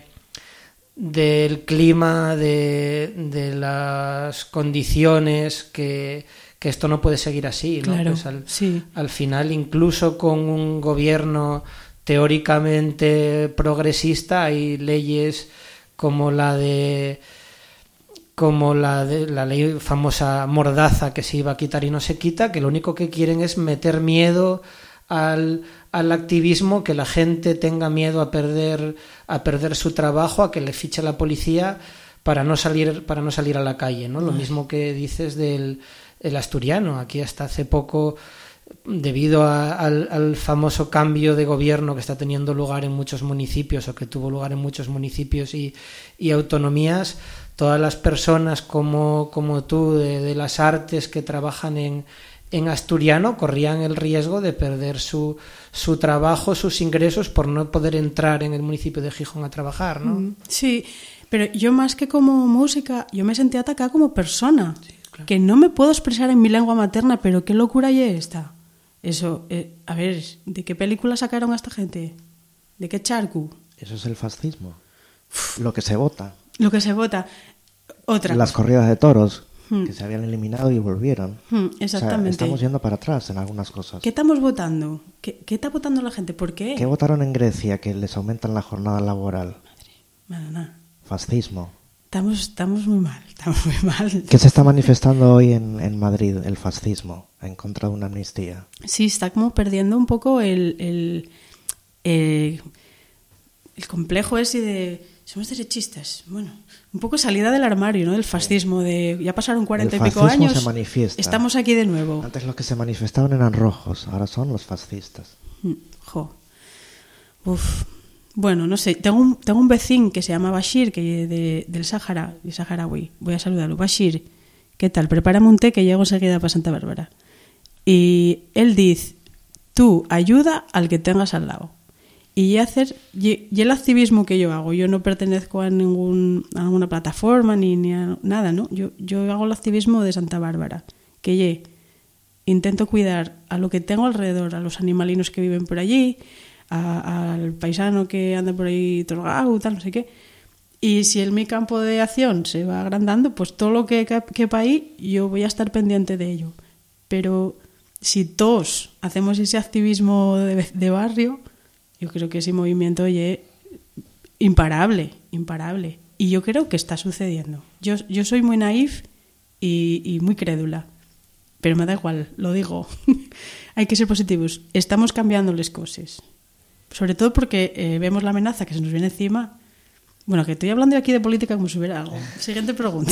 del clima, de, de las condiciones, que, que esto no puede seguir así, ¿no? Claro, pues al, sí. Al final, incluso con un gobierno teóricamente progresista, hay leyes como la de como la, de, la ley famosa Mordaza, que se iba a quitar y no se quita, que lo único que quieren es meter miedo al, al activismo, que la gente tenga miedo a perder, a perder su trabajo, a que le fiche la policía para no salir, para no salir a la calle, ¿no? Lo mismo que dices del el asturiano. Aquí hasta hace poco, debido a, al, al famoso cambio de gobierno que está teniendo lugar en muchos municipios, o que tuvo lugar en muchos municipios y, y autonomías, todas las personas como, como tú de, de las artes que trabajan en, en asturiano corrían el riesgo de perder su, su trabajo, sus ingresos, por no poder entrar en el municipio de Gijón a trabajar, ¿no? Sí, pero yo más que como música, yo me sentí atacada como persona, sí, claro. Que no me puedo expresar en mi lengua materna, pero qué locura y esta. Eso, eh, a ver, ¿de qué película sacaron a esta gente? ¿De qué charco? Eso es el fascismo. Uf. Lo que se vota. Lo que se vota. Otra. Las corridas de toros, hmm. que se habían eliminado y volvieron. Hmm, exactamente. O sea, estamos yendo para atrás en algunas cosas. ¿Qué estamos votando? ¿Qué, qué está votando la gente? ¿Por qué? ¿Qué votaron en Grecia? Que les aumentan la jornada laboral. Madre, madre. Fascismo. Estamos, estamos muy mal, estamos muy mal. ¿Qué se está manifestando hoy en, en Madrid? El fascismo, en contra de una amnistía. Sí, está como perdiendo un poco el, el, el, el complejo ese de somos derechistas. Bueno, un poco salida del armario, ¿no? Del fascismo, de ya pasaron cuarenta y pico fascismo años. se manifiesta. Estamos aquí de nuevo. Antes los que se manifestaban eran rojos, ahora son los fascistas. Jo. Uf. Bueno, no sé, tengo un, tengo un vecino que se llama Bashir, que de, del Sáhara, de saharaui. Voy a saludarlo. Bashir, ¿qué tal? Prepárame un té que llego enseguida para Santa Bárbara. Y él dice, tú ayuda al que tengas al lado. Y hacer y, y el activismo que yo hago, yo no pertenezco a ningún a ninguna plataforma ni, ni a nada, ¿no? Yo, yo hago el activismo de Santa Bárbara, que ye, intento cuidar a lo que tengo alrededor, a los animalinos que viven por allí, a, al paisano que anda por ahí drogado, tal, no sé qué. Y si en mi campo de acción se va agrandando, pues todo lo que quepa ahí, yo voy a estar pendiente de ello. Pero si todos hacemos ese activismo de, de barrio, yo creo que ese movimiento es imparable, imparable. Y yo creo que está sucediendo. Yo, yo soy muy naif y, y muy crédula, pero me da igual, lo digo. Hay que ser positivos. Estamos cambiando las cosas. Sobre todo porque eh, vemos la amenaza que se nos viene encima. Bueno, que estoy hablando aquí de política como si hubiera algo. Siguiente pregunta.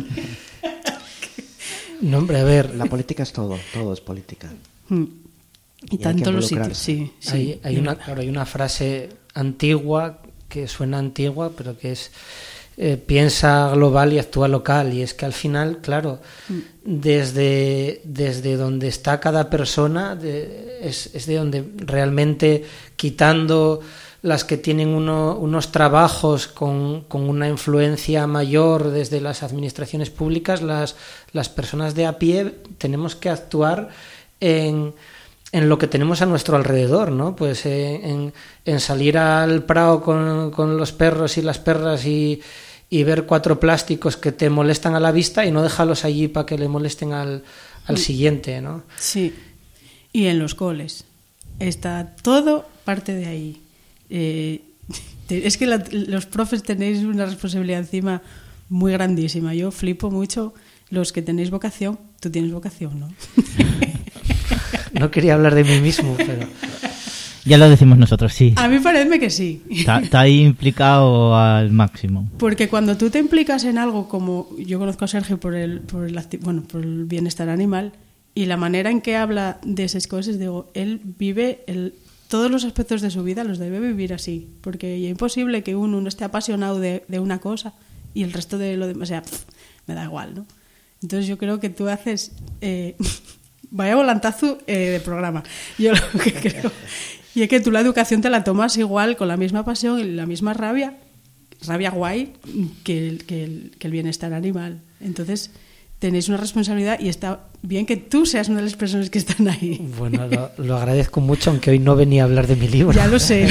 No, hombre, a ver. La política es todo, todo es política. Mm. Y, Y tanto hay que los sitios, involucrarse. sí, sí. Hay, hay, una, claro, hay una frase antigua que suena antigua, pero que es eh, piensa global y actúa local. Y es que al final, claro, mm. desde, desde donde está cada persona, de, es, es de donde realmente, quitando las que tienen uno, unos trabajos con, con una influencia mayor desde las administraciones públicas, las, las personas de a pie tenemos que actuar en... en lo que tenemos a nuestro alrededor, ¿no? Pues eh, en, en salir al prado con, con los perros y las perras y, y ver cuatro plásticos que te molestan a la vista y no dejarlos allí para que le molesten al, al siguiente, ¿no? Sí, y en los coles. Está todo parte de ahí. Eh, es que la, los profes tenéis una responsabilidad encima muy grandísima. Yo flipo mucho los que tenéis vocación. Tú tienes vocación, ¿no? No quería hablar de mí mismo, pero... Ya lo decimos nosotros, sí. A mí parece que sí. Está, está ahí implicado al máximo. Porque cuando tú te implicas en algo como... Yo conozco a Sergio por el, por el, bueno, por el bienestar animal y la manera en que habla de esas cosas, digo, él vive... El, todos los aspectos de su vida los debe vivir así. Porque es imposible que uno no esté apasionado de, de una cosa y el resto de lo demás... O sea, pff, me da igual, ¿no? Entonces yo creo que tú haces... Eh, vaya volantazo eh, de programa. Yo lo que creo... Y es que tú la educación te la tomas igual, con la misma pasión y la misma rabia, rabia guay, que el, que el, que el bienestar animal. Entonces, tenéis una responsabilidad y está bien que tú seas una de las personas que están ahí. Bueno, lo, lo agradezco mucho, aunque hoy no venía a hablar de mi libro. Ya lo sé.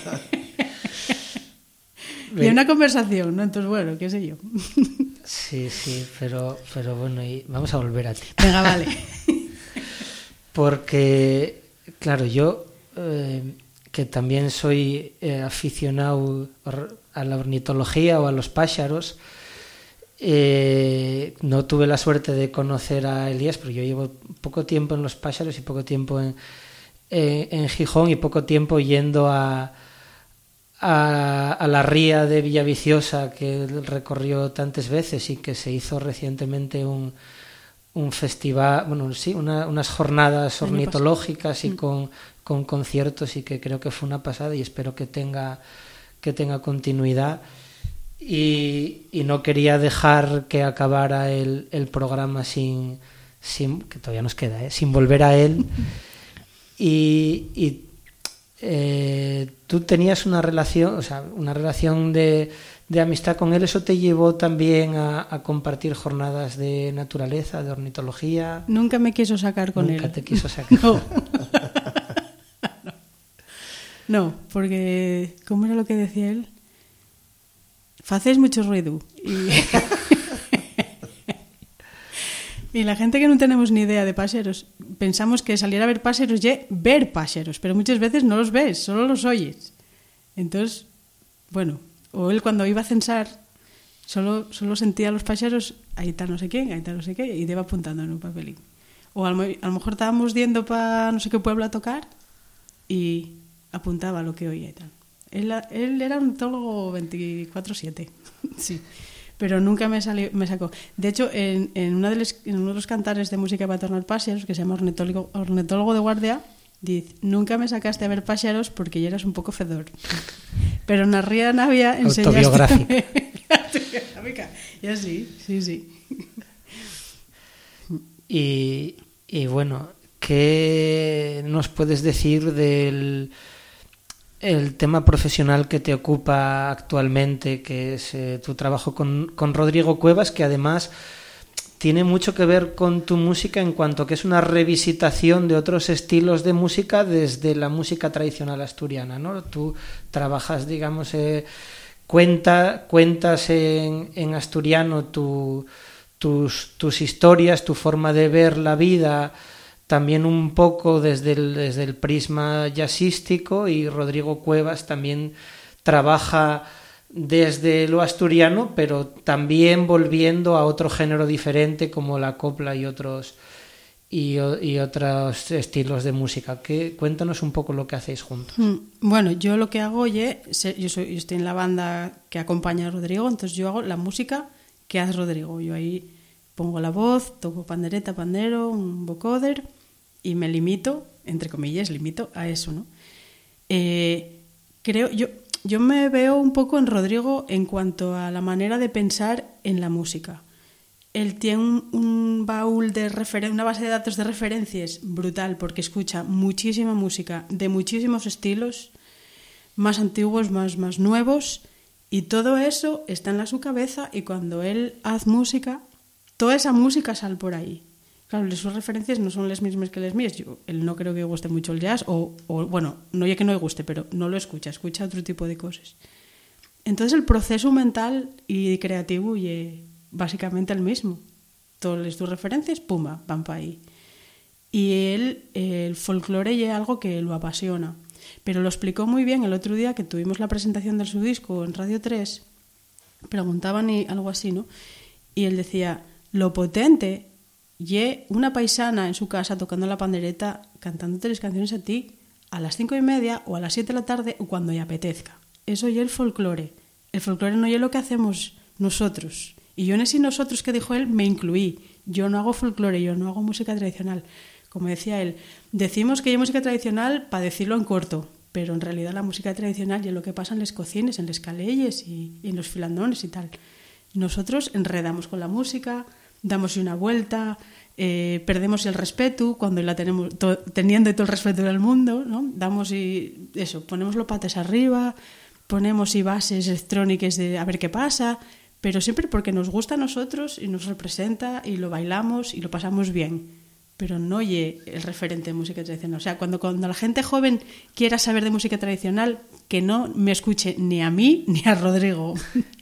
Y una conversación, ¿no? Entonces, bueno, qué sé yo. Sí, sí, pero, pero bueno, y vamos a volver a ti. Venga, vale. Porque, claro, yo... Eh, que también soy eh, aficionado a la ornitología o a los pájaros, eh, no tuve la suerte de conocer a Elías, pero yo llevo poco tiempo en los pájaros y poco tiempo en, eh, en Gijón y poco tiempo yendo a, a, a la ría de Villaviciosa, que recorrió tantas veces y que se hizo recientemente un, un festival, bueno, sí, una, unas jornadas ornitológicas y con con conciertos, y que creo que fue una pasada y espero que tenga que tenga continuidad y, y no quería dejar que acabara el, el programa sin, sin que todavía nos queda, ¿eh? sin volver a él y, y eh, tú tenías una relación, o sea, una relación de, de amistad con él. ¿Eso te llevó también a, a compartir jornadas de naturaleza, de ornitología? Nunca me quiso sacar con Nunca él. Nunca te quiso sacar. No. No, porque... ¿Cómo era lo que decía él? Facéis mucho ruido. Y... y la gente que no tenemos ni idea de pájaros, pensamos que salir a ver pájaros es ver pájaros, pero muchas veces no los ves, solo los oyes. Entonces, bueno, o él cuando iba a censar, solo, solo sentía los pájaros, ahí está no sé quién, ahí está no sé qué, y te iba apuntando en un papelín. O a lo, a lo mejor estábamos yendo para no sé qué pueblo a tocar y... apuntaba lo que oía y tal. Él, él era ornitólogo veinticuatro siete, sí. Pero nunca me, salió, me sacó. De hecho, en, en, una de les, en uno de los cantares de música para tornar páxaros, que se llama Ornitólogo, Ornitólogo de Guardia, dice: nunca me sacaste a ver páxaros porque ya eras un poco fedor. Pero en la ría Navia enseñaste... Autobiográfica. Autobiográfica. Y así, sí, sí. Y, y bueno, ¿qué nos puedes decir del... el tema profesional que te ocupa actualmente, que es eh, tu trabajo con, con Rodrigo Cuevas, que además tiene mucho que ver con tu música en cuanto que es una revisitación de otros estilos de música desde la música tradicional asturiana, ¿no? Tú trabajas, digamos, eh, cuenta, cuentas en, en asturiano tu, tus, tus historias, tu forma de ver la vida, también un poco desde el, desde el prisma jazzístico, y Rodrigo Cuevas también trabaja desde lo asturiano, pero también volviendo a otro género diferente como la copla y otros y, y otros estilos de música. ¿Qué? Cuéntanos un poco lo que hacéis juntos. Bueno, yo lo que hago, oye, yo, soy, yo estoy en la banda que acompaña a Rodrigo, entonces yo hago la música que hace Rodrigo. Yo ahí pongo la voz, toco pandereta, pandero, un vocoder, y me limito, entre comillas, limito a eso, ¿no? Eh, creo, yo, yo me veo un poco en Rodrigo en cuanto a la manera de pensar en la música. Él tiene un, un baúl de referen- una base de datos de referencias brutal, porque escucha muchísima música de muchísimos estilos, más antiguos, más, más nuevos, y todo eso está en la su cabeza, y cuando él hace música, toda esa música sale por ahí. Claro, sus referencias no son las mismas que las mías. Yo, él no creo que le guste mucho el jazz, o, o bueno, no ya que no le guste, pero no lo escucha, escucha otro tipo de cosas. Entonces el proceso mental y creativo es básicamente el mismo. Todas tus referencias, pumba, van para ahí. Y él, el folclore es algo que lo apasiona. Pero lo explicó muy bien el otro día que tuvimos la presentación de su disco en Radio tres. Preguntaban y algo así, ¿no? Y él decía, lo potente... y una paisana en su casa tocando la pandereta, cantándote las canciones a ti a las cinco y media o a las siete de la tarde o cuando le apetezca. Eso ya es el folclore. El folclore no es lo que hacemos nosotros. Y yo en ese nosotros que dijo él me incluí. Yo no hago folclore, yo no hago música tradicional. Como decía él, decimos que hay música tradicional para decirlo en corto, pero en realidad la música tradicional es lo que pasa en las cocinas, en las calelles y, y en los filandones y tal. Nosotros enredamos con la música, damos una vuelta, eh, perdemos el respeto cuando la tenemos to, teniendo todo el respeto del mundo, ¿no? Damos y eso, ponemos los pates arriba, ponemos y bases electrónicas de a ver qué pasa, pero siempre porque nos gusta a nosotros y nos representa y lo bailamos y lo pasamos bien, pero no oye el referente de música tradicional. O sea, cuando, cuando la gente joven quiera saber de música tradicional, que no me escuche ni a mí ni a Rodrigo.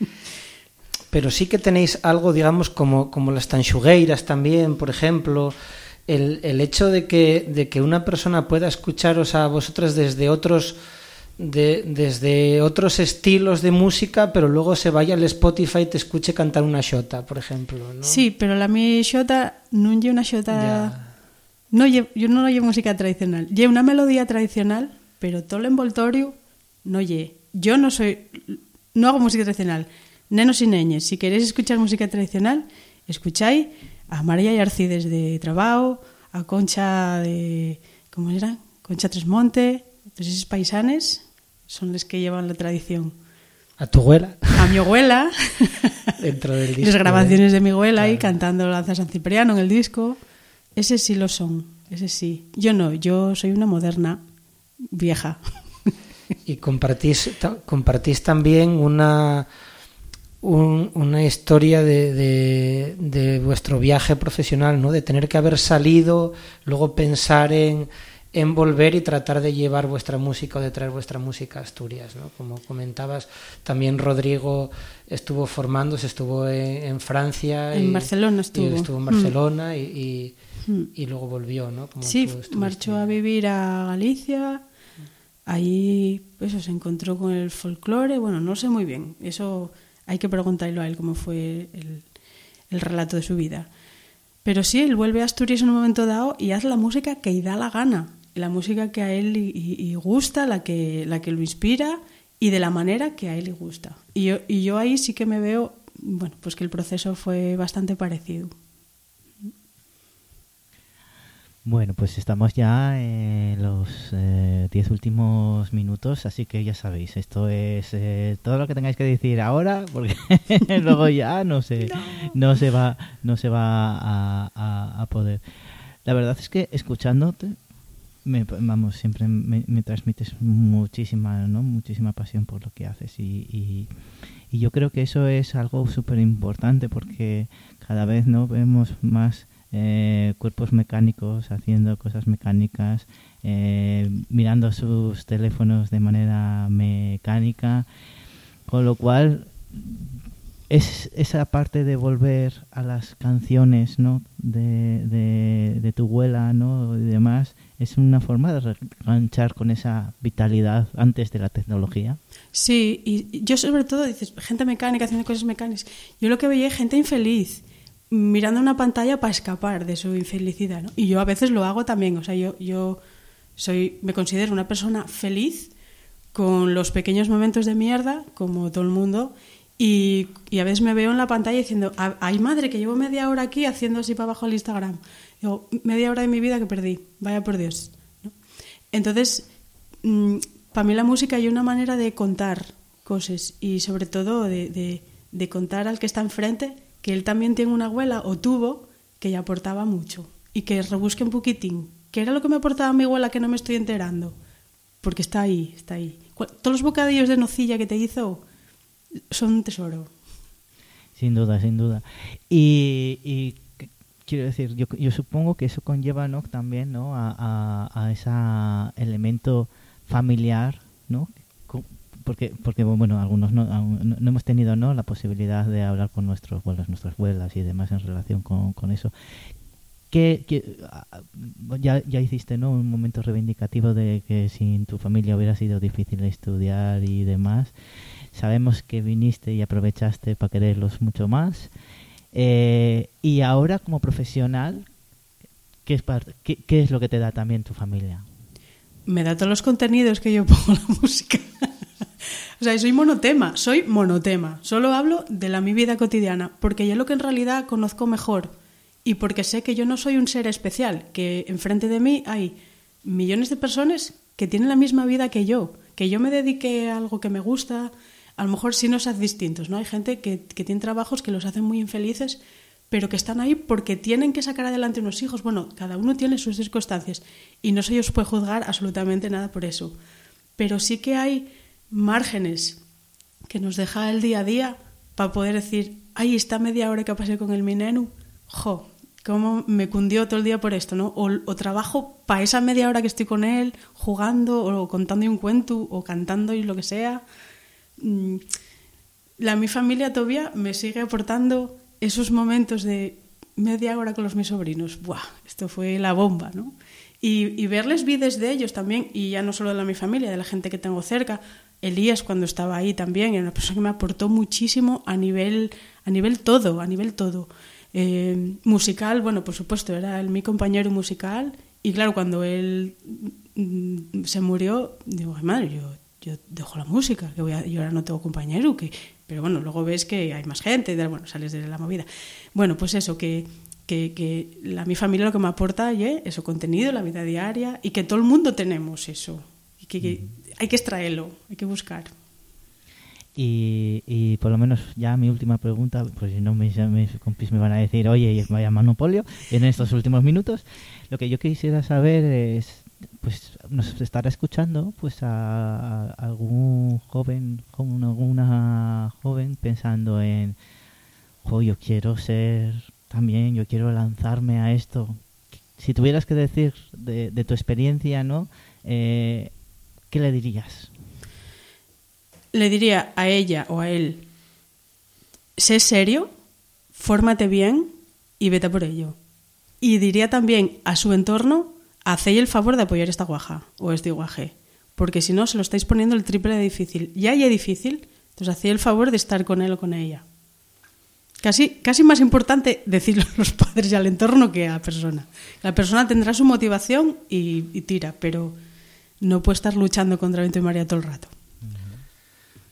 Pero sí que tenéis algo, digamos, como, como las tanxugueiras también, por ejemplo, el, el hecho de que, de que una persona pueda escucharos a vosotras desde otros, de, desde otros estilos de música, pero luego se vaya al Spotify y te escuche cantar una xota, por ejemplo, ¿no? Sí, pero la mi xota no lle una xota... No lle, yo no lle música tradicional. Lle una melodía tradicional, pero todo el envoltorio no lle. Yo no soy... No hago música tradicional. Nenos y neñes, si queréis escuchar música tradicional, escucháis a María y Arcides de Trabao, a Concha de... ¿Cómo era? Concha Tresmonte, pues esos paisanes son los que llevan la tradición. ¿A tu abuela? A mi abuela. Dentro del disco. Las grabaciones de mi abuela claro. Ahí cantando Lanza San Cipriano en el disco. Ese sí lo son, ese sí. Yo no, yo soy una moderna vieja. Y compartís, compartís también una... Un, una historia de, de, de vuestro viaje profesional, ¿no? De tener que haber salido, luego pensar en, en volver y tratar de llevar vuestra música o de traer vuestra música a Asturias, ¿no? Como comentabas, también Rodrigo estuvo formándose, estuvo en, en Francia. En y, Barcelona estuvo. Y estuvo en Barcelona mm. y, y, mm. y luego volvió, ¿no? Como sí, marchó a vivir a Galicia, ahí eso, se encontró con el folclore, bueno, no sé muy bien, eso... Hay que preguntarlo a él cómo fue el, el relato de su vida. Pero sí, él vuelve a Asturias en un momento dado y hace la música que le da la gana. La música que a él y, y gusta, la que, la que lo inspira y de la manera que a él le gusta. Y yo, y yo ahí sí que me veo, bueno, pues que el proceso fue bastante parecido. Bueno, pues estamos ya en los eh, diez últimos minutos, así que ya sabéis, esto es eh, todo lo que tengáis que decir ahora, porque luego ya no se, no. no se va, no se va a, a, a poder. La verdad es que escuchándote, me, vamos, siempre me, me transmites muchísima, ¿no? muchísima pasión por lo que haces y, y, y yo creo que eso es algo súper importante porque cada vez no vemos más Eh, cuerpos mecánicos haciendo cosas mecánicas, eh, mirando sus teléfonos de manera mecánica, con lo cual es esa parte de volver a las canciones, ¿no? de, de, de tu abuela, ¿no? y demás, es una forma de reenganchar con esa vitalidad antes de la tecnología. Sí, y yo sobre todo, dices, gente mecánica haciendo cosas mecánicas, yo lo que veía es gente infeliz mirando una pantalla para escapar de su infelicidad, ¿no? Y yo a veces lo hago también, o sea, yo, yo soy, me considero una persona feliz con los pequeños momentos de mierda, como todo el mundo, y, y a veces me veo en la pantalla diciendo, ay madre, que llevo media hora aquí haciendo así para abajo el Instagram. Digo, media hora de mi vida que perdí, vaya por Dios, ¿no? Entonces, mmm, para mí la música hay una manera de contar cosas y sobre todo de, de, de contar al que está enfrente que él también tiene una abuela, o tuvo, que ya aportaba mucho. Y que rebusque un poquitín. ¿Qué era lo que me aportaba mi abuela que no me estoy enterando? Porque está ahí, está ahí. Todos los bocadillos de nocilla que te hizo son un tesoro. Sin duda, sin duda. Y, y quiero decir, yo, yo supongo que eso conlleva, ¿no? también, ¿no? a, a, a ese elemento familiar, ¿no? Porque, porque bueno, algunos no, no, no hemos tenido ¿no? la posibilidad de hablar con nuestros abuelos, nuestras abuelas y demás en relación con, con eso. ¿Qué, qué, ya, ya hiciste ¿no? un momento reivindicativo de que sin tu familia hubiera sido difícil estudiar y demás. Sabemos que viniste y aprovechaste para quererlos mucho más. Eh, y ahora como profesional, ¿qué es, parte, qué, ¿qué es lo que te da también tu familia? Me da todos los contenidos que yo pongo en la música. O sea, soy monotema, soy monotema. Solo hablo de la mi vida cotidiana, porque yo lo que en realidad conozco mejor y porque sé que yo no soy un ser especial, que enfrente de mí hay millones de personas que tienen la misma vida que yo, que yo me dedique a algo que me gusta, a lo mejor sí nos hace distintos, ¿no? Hay gente que, que tiene trabajos que los hacen muy infelices, pero que están ahí porque tienen que sacar adelante unos hijos. Bueno, cada uno tiene sus circunstancias y no se os puede juzgar absolutamente nada por eso. Pero sí que hay márgenes que nos deja el día a día para poder decir, ay, esta media hora que pasé con el mi nenu, jo, cómo me cundió todo el día por esto, ¿no? O, o trabajo para esa media hora que estoy con él, jugando o contando un cuento o cantando y lo que sea. La mi familia todavía me sigue aportando esos momentos de media hora con los mis sobrinos. Buah, esto fue la bomba, ¿no? Y, y verles vídeos de ellos también, y ya no solo de la mi familia, de la gente que tengo cerca. Elías, cuando estaba ahí también, era una persona que me aportó muchísimo a nivel, a nivel todo, a nivel todo. Eh, musical, bueno, por supuesto, era el, mi compañero musical, y claro, cuando él mm, se murió, digo, ay madre, yo, yo dejo la música, que voy a, yo ahora no tengo compañero, que, pero bueno, luego ves que hay más gente, bueno, sales de la movida. Bueno, pues eso, que, que, que la, mi familia lo que me aporta es eso, contenido, la vida diaria, y que todo el mundo tenemos eso, y que, que hay que extraerlo, hay que buscar. Y, y por lo menos ya mi última pregunta, pues si no mis, mis compis me van a decir, oye, vaya monopolio en estos últimos minutos. Lo que yo quisiera saber es, pues nos estará escuchando pues a, a algún joven, alguna joven pensando en, oh, yo quiero ser también, yo quiero lanzarme a esto. Si tuvieras que decir de, de tu experiencia, ¿no? Eh, ¿qué le dirías? Le diría a ella o a él, sé serio, fórmate bien y vete por ello. Y diría también a su entorno, hacéis el favor de apoyar esta guaja o este guaje, porque si no se lo estáis poniendo el triple de difícil. Ya ya difícil, entonces hacéis el favor de estar con él o con ella. Casi, casi más importante decirlo a los padres y al entorno que a la persona. La persona tendrá su motivación y, y tira, pero no puede estar luchando contra viento y marea todo el rato.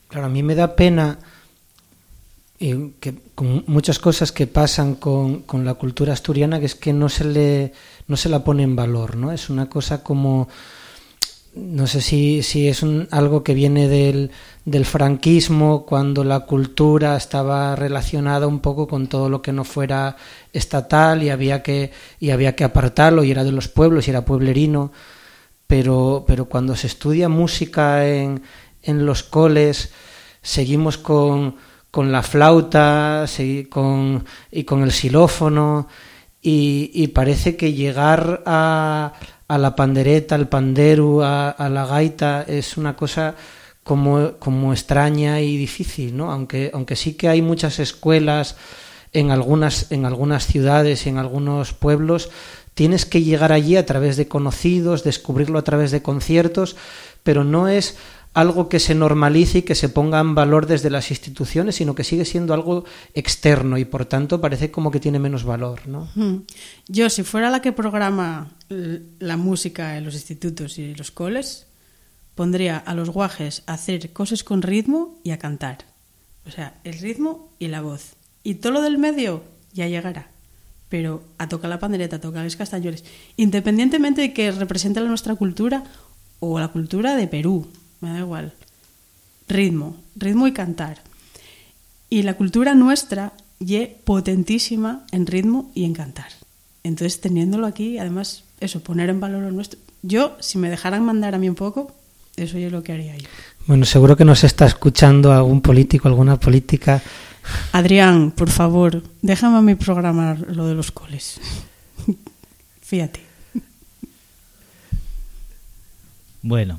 Claro, a mí me da pena y que con muchas cosas que pasan con, con la cultura asturiana, que es que no se le no se la pone en valor, ¿no? Es una cosa como, no sé si, si es un, algo que viene del, del franquismo, cuando la cultura estaba relacionada un poco con todo lo que no fuera estatal y había que, y había que apartarlo, y era de los pueblos y era pueblerino, pero, pero cuando se estudia música en, en los coles, seguimos con, con la flauta con, y con el xilófono, y, y parece que llegar a, a la pandereta, al panderu, a, a la gaita es una cosa como, como extraña y difícil, ¿no? Aunque, aunque sí que hay muchas escuelas en algunas, en algunas ciudades y en algunos pueblos, tienes que llegar allí a través de conocidos, descubrirlo a través de conciertos, pero no es algo que se normalice y que se ponga en valor desde las instituciones, sino que sigue siendo algo externo y por tanto parece como que tiene menos valor, ¿no? Yo, si fuera la que programa la música en los institutos y los coles, pondría a los guajes a hacer cosas con ritmo y a cantar. O sea, el ritmo y la voz. Y todo lo del medio ya llegará. Pero a tocar la pandereta, a tocar los castañueles, independientemente de que represente la nuestra cultura o la cultura de Perú, me da igual. Ritmo, ritmo y cantar. Y la cultura nuestra ye potentísima en ritmo y en cantar. Entonces, teniéndolo aquí, además, eso, poner en valor lo nuestro. Yo, si me dejaran mandar a mí un poco, eso es lo que haría yo. Bueno, seguro que nos está escuchando algún político, alguna política. Adrián, por favor, déjame a mí programar lo de los coles. Fíjate. Bueno,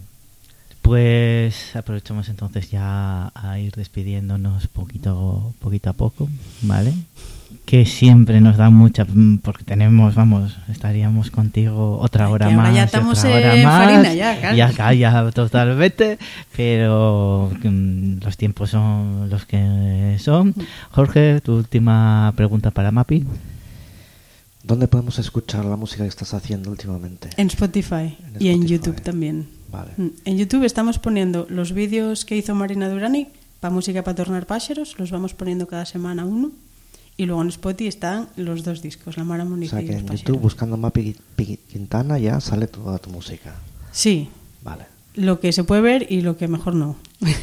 pues aprovechamos entonces ya a ir despidiéndonos poquito, poquito a poco, ¿vale? Que siempre nos da mucha, porque tenemos, vamos, estaríamos contigo otra hora más, ya estamos otra hora en más, farina ya, claro. ya calla totalmente, pero um, los tiempos son los que son. Jorge, tu última pregunta para Mapi. ¿Dónde podemos escuchar la música que estás haciendo últimamente? En Spotify, en Spotify. Y en YouTube también. Vale. En YouTube estamos poniendo los vídeos que hizo Marina Durani para música para tornar pájaros, los vamos poniendo cada semana uno, y luego en Spotify están los dos discos, La Mara Mónica. O sea y que los en Paseros. YouTube, buscando Mapi Quintana, ya sale toda tu música. Sí. Vale. Lo que se puede ver y lo que mejor no.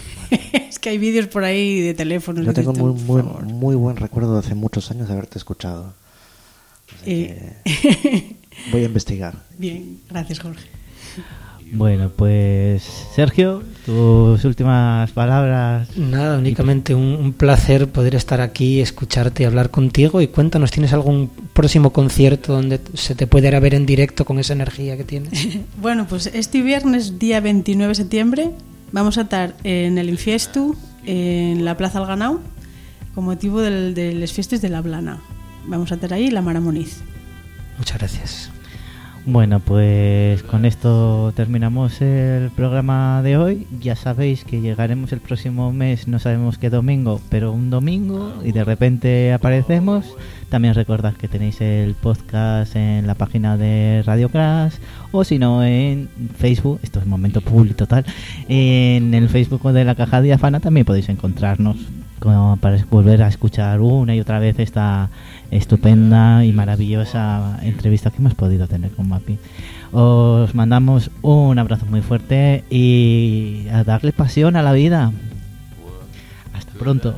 Es que hay vídeos por ahí de teléfonos. Yo tengo tú, muy, muy, favor. muy buen recuerdo de hace muchos años de haberte escuchado. Así Eh. que voy a investigar. Bien, gracias, Jorge. Bueno, pues Sergio, tus últimas palabras. Nada, únicamente un, un placer poder estar aquí, escucharte y hablar contigo. Y cuéntanos, ¿tienes algún próximo concierto donde se te puede ir a ver en directo con esa energía que tienes? Bueno, pues este viernes, día veintinueve de septiembre, vamos a estar en el Infiestu, en la Plaza Alganau, con motivo del, de las fiestas de la Blana. Vamos a estar ahí, La Mara Moniz. Muchas gracias. Bueno, pues con esto terminamos el programa de hoy. Ya sabéis que llegaremos el próximo mes, no sabemos qué domingo, pero un domingo, y de repente aparecemos. También recordad que tenéis el podcast en la página de Radio Crash, o si no en Facebook, esto es momento público total, en el Facebook de La Caja Diáfana también podéis encontrarnos, como para volver a escuchar una y otra vez esta estupenda y maravillosa entrevista que hemos podido tener con Mapi. Os mandamos un abrazo muy fuerte y a darle pasión a la vida. Hasta pronto.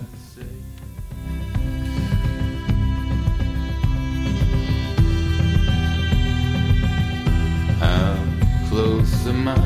How close am I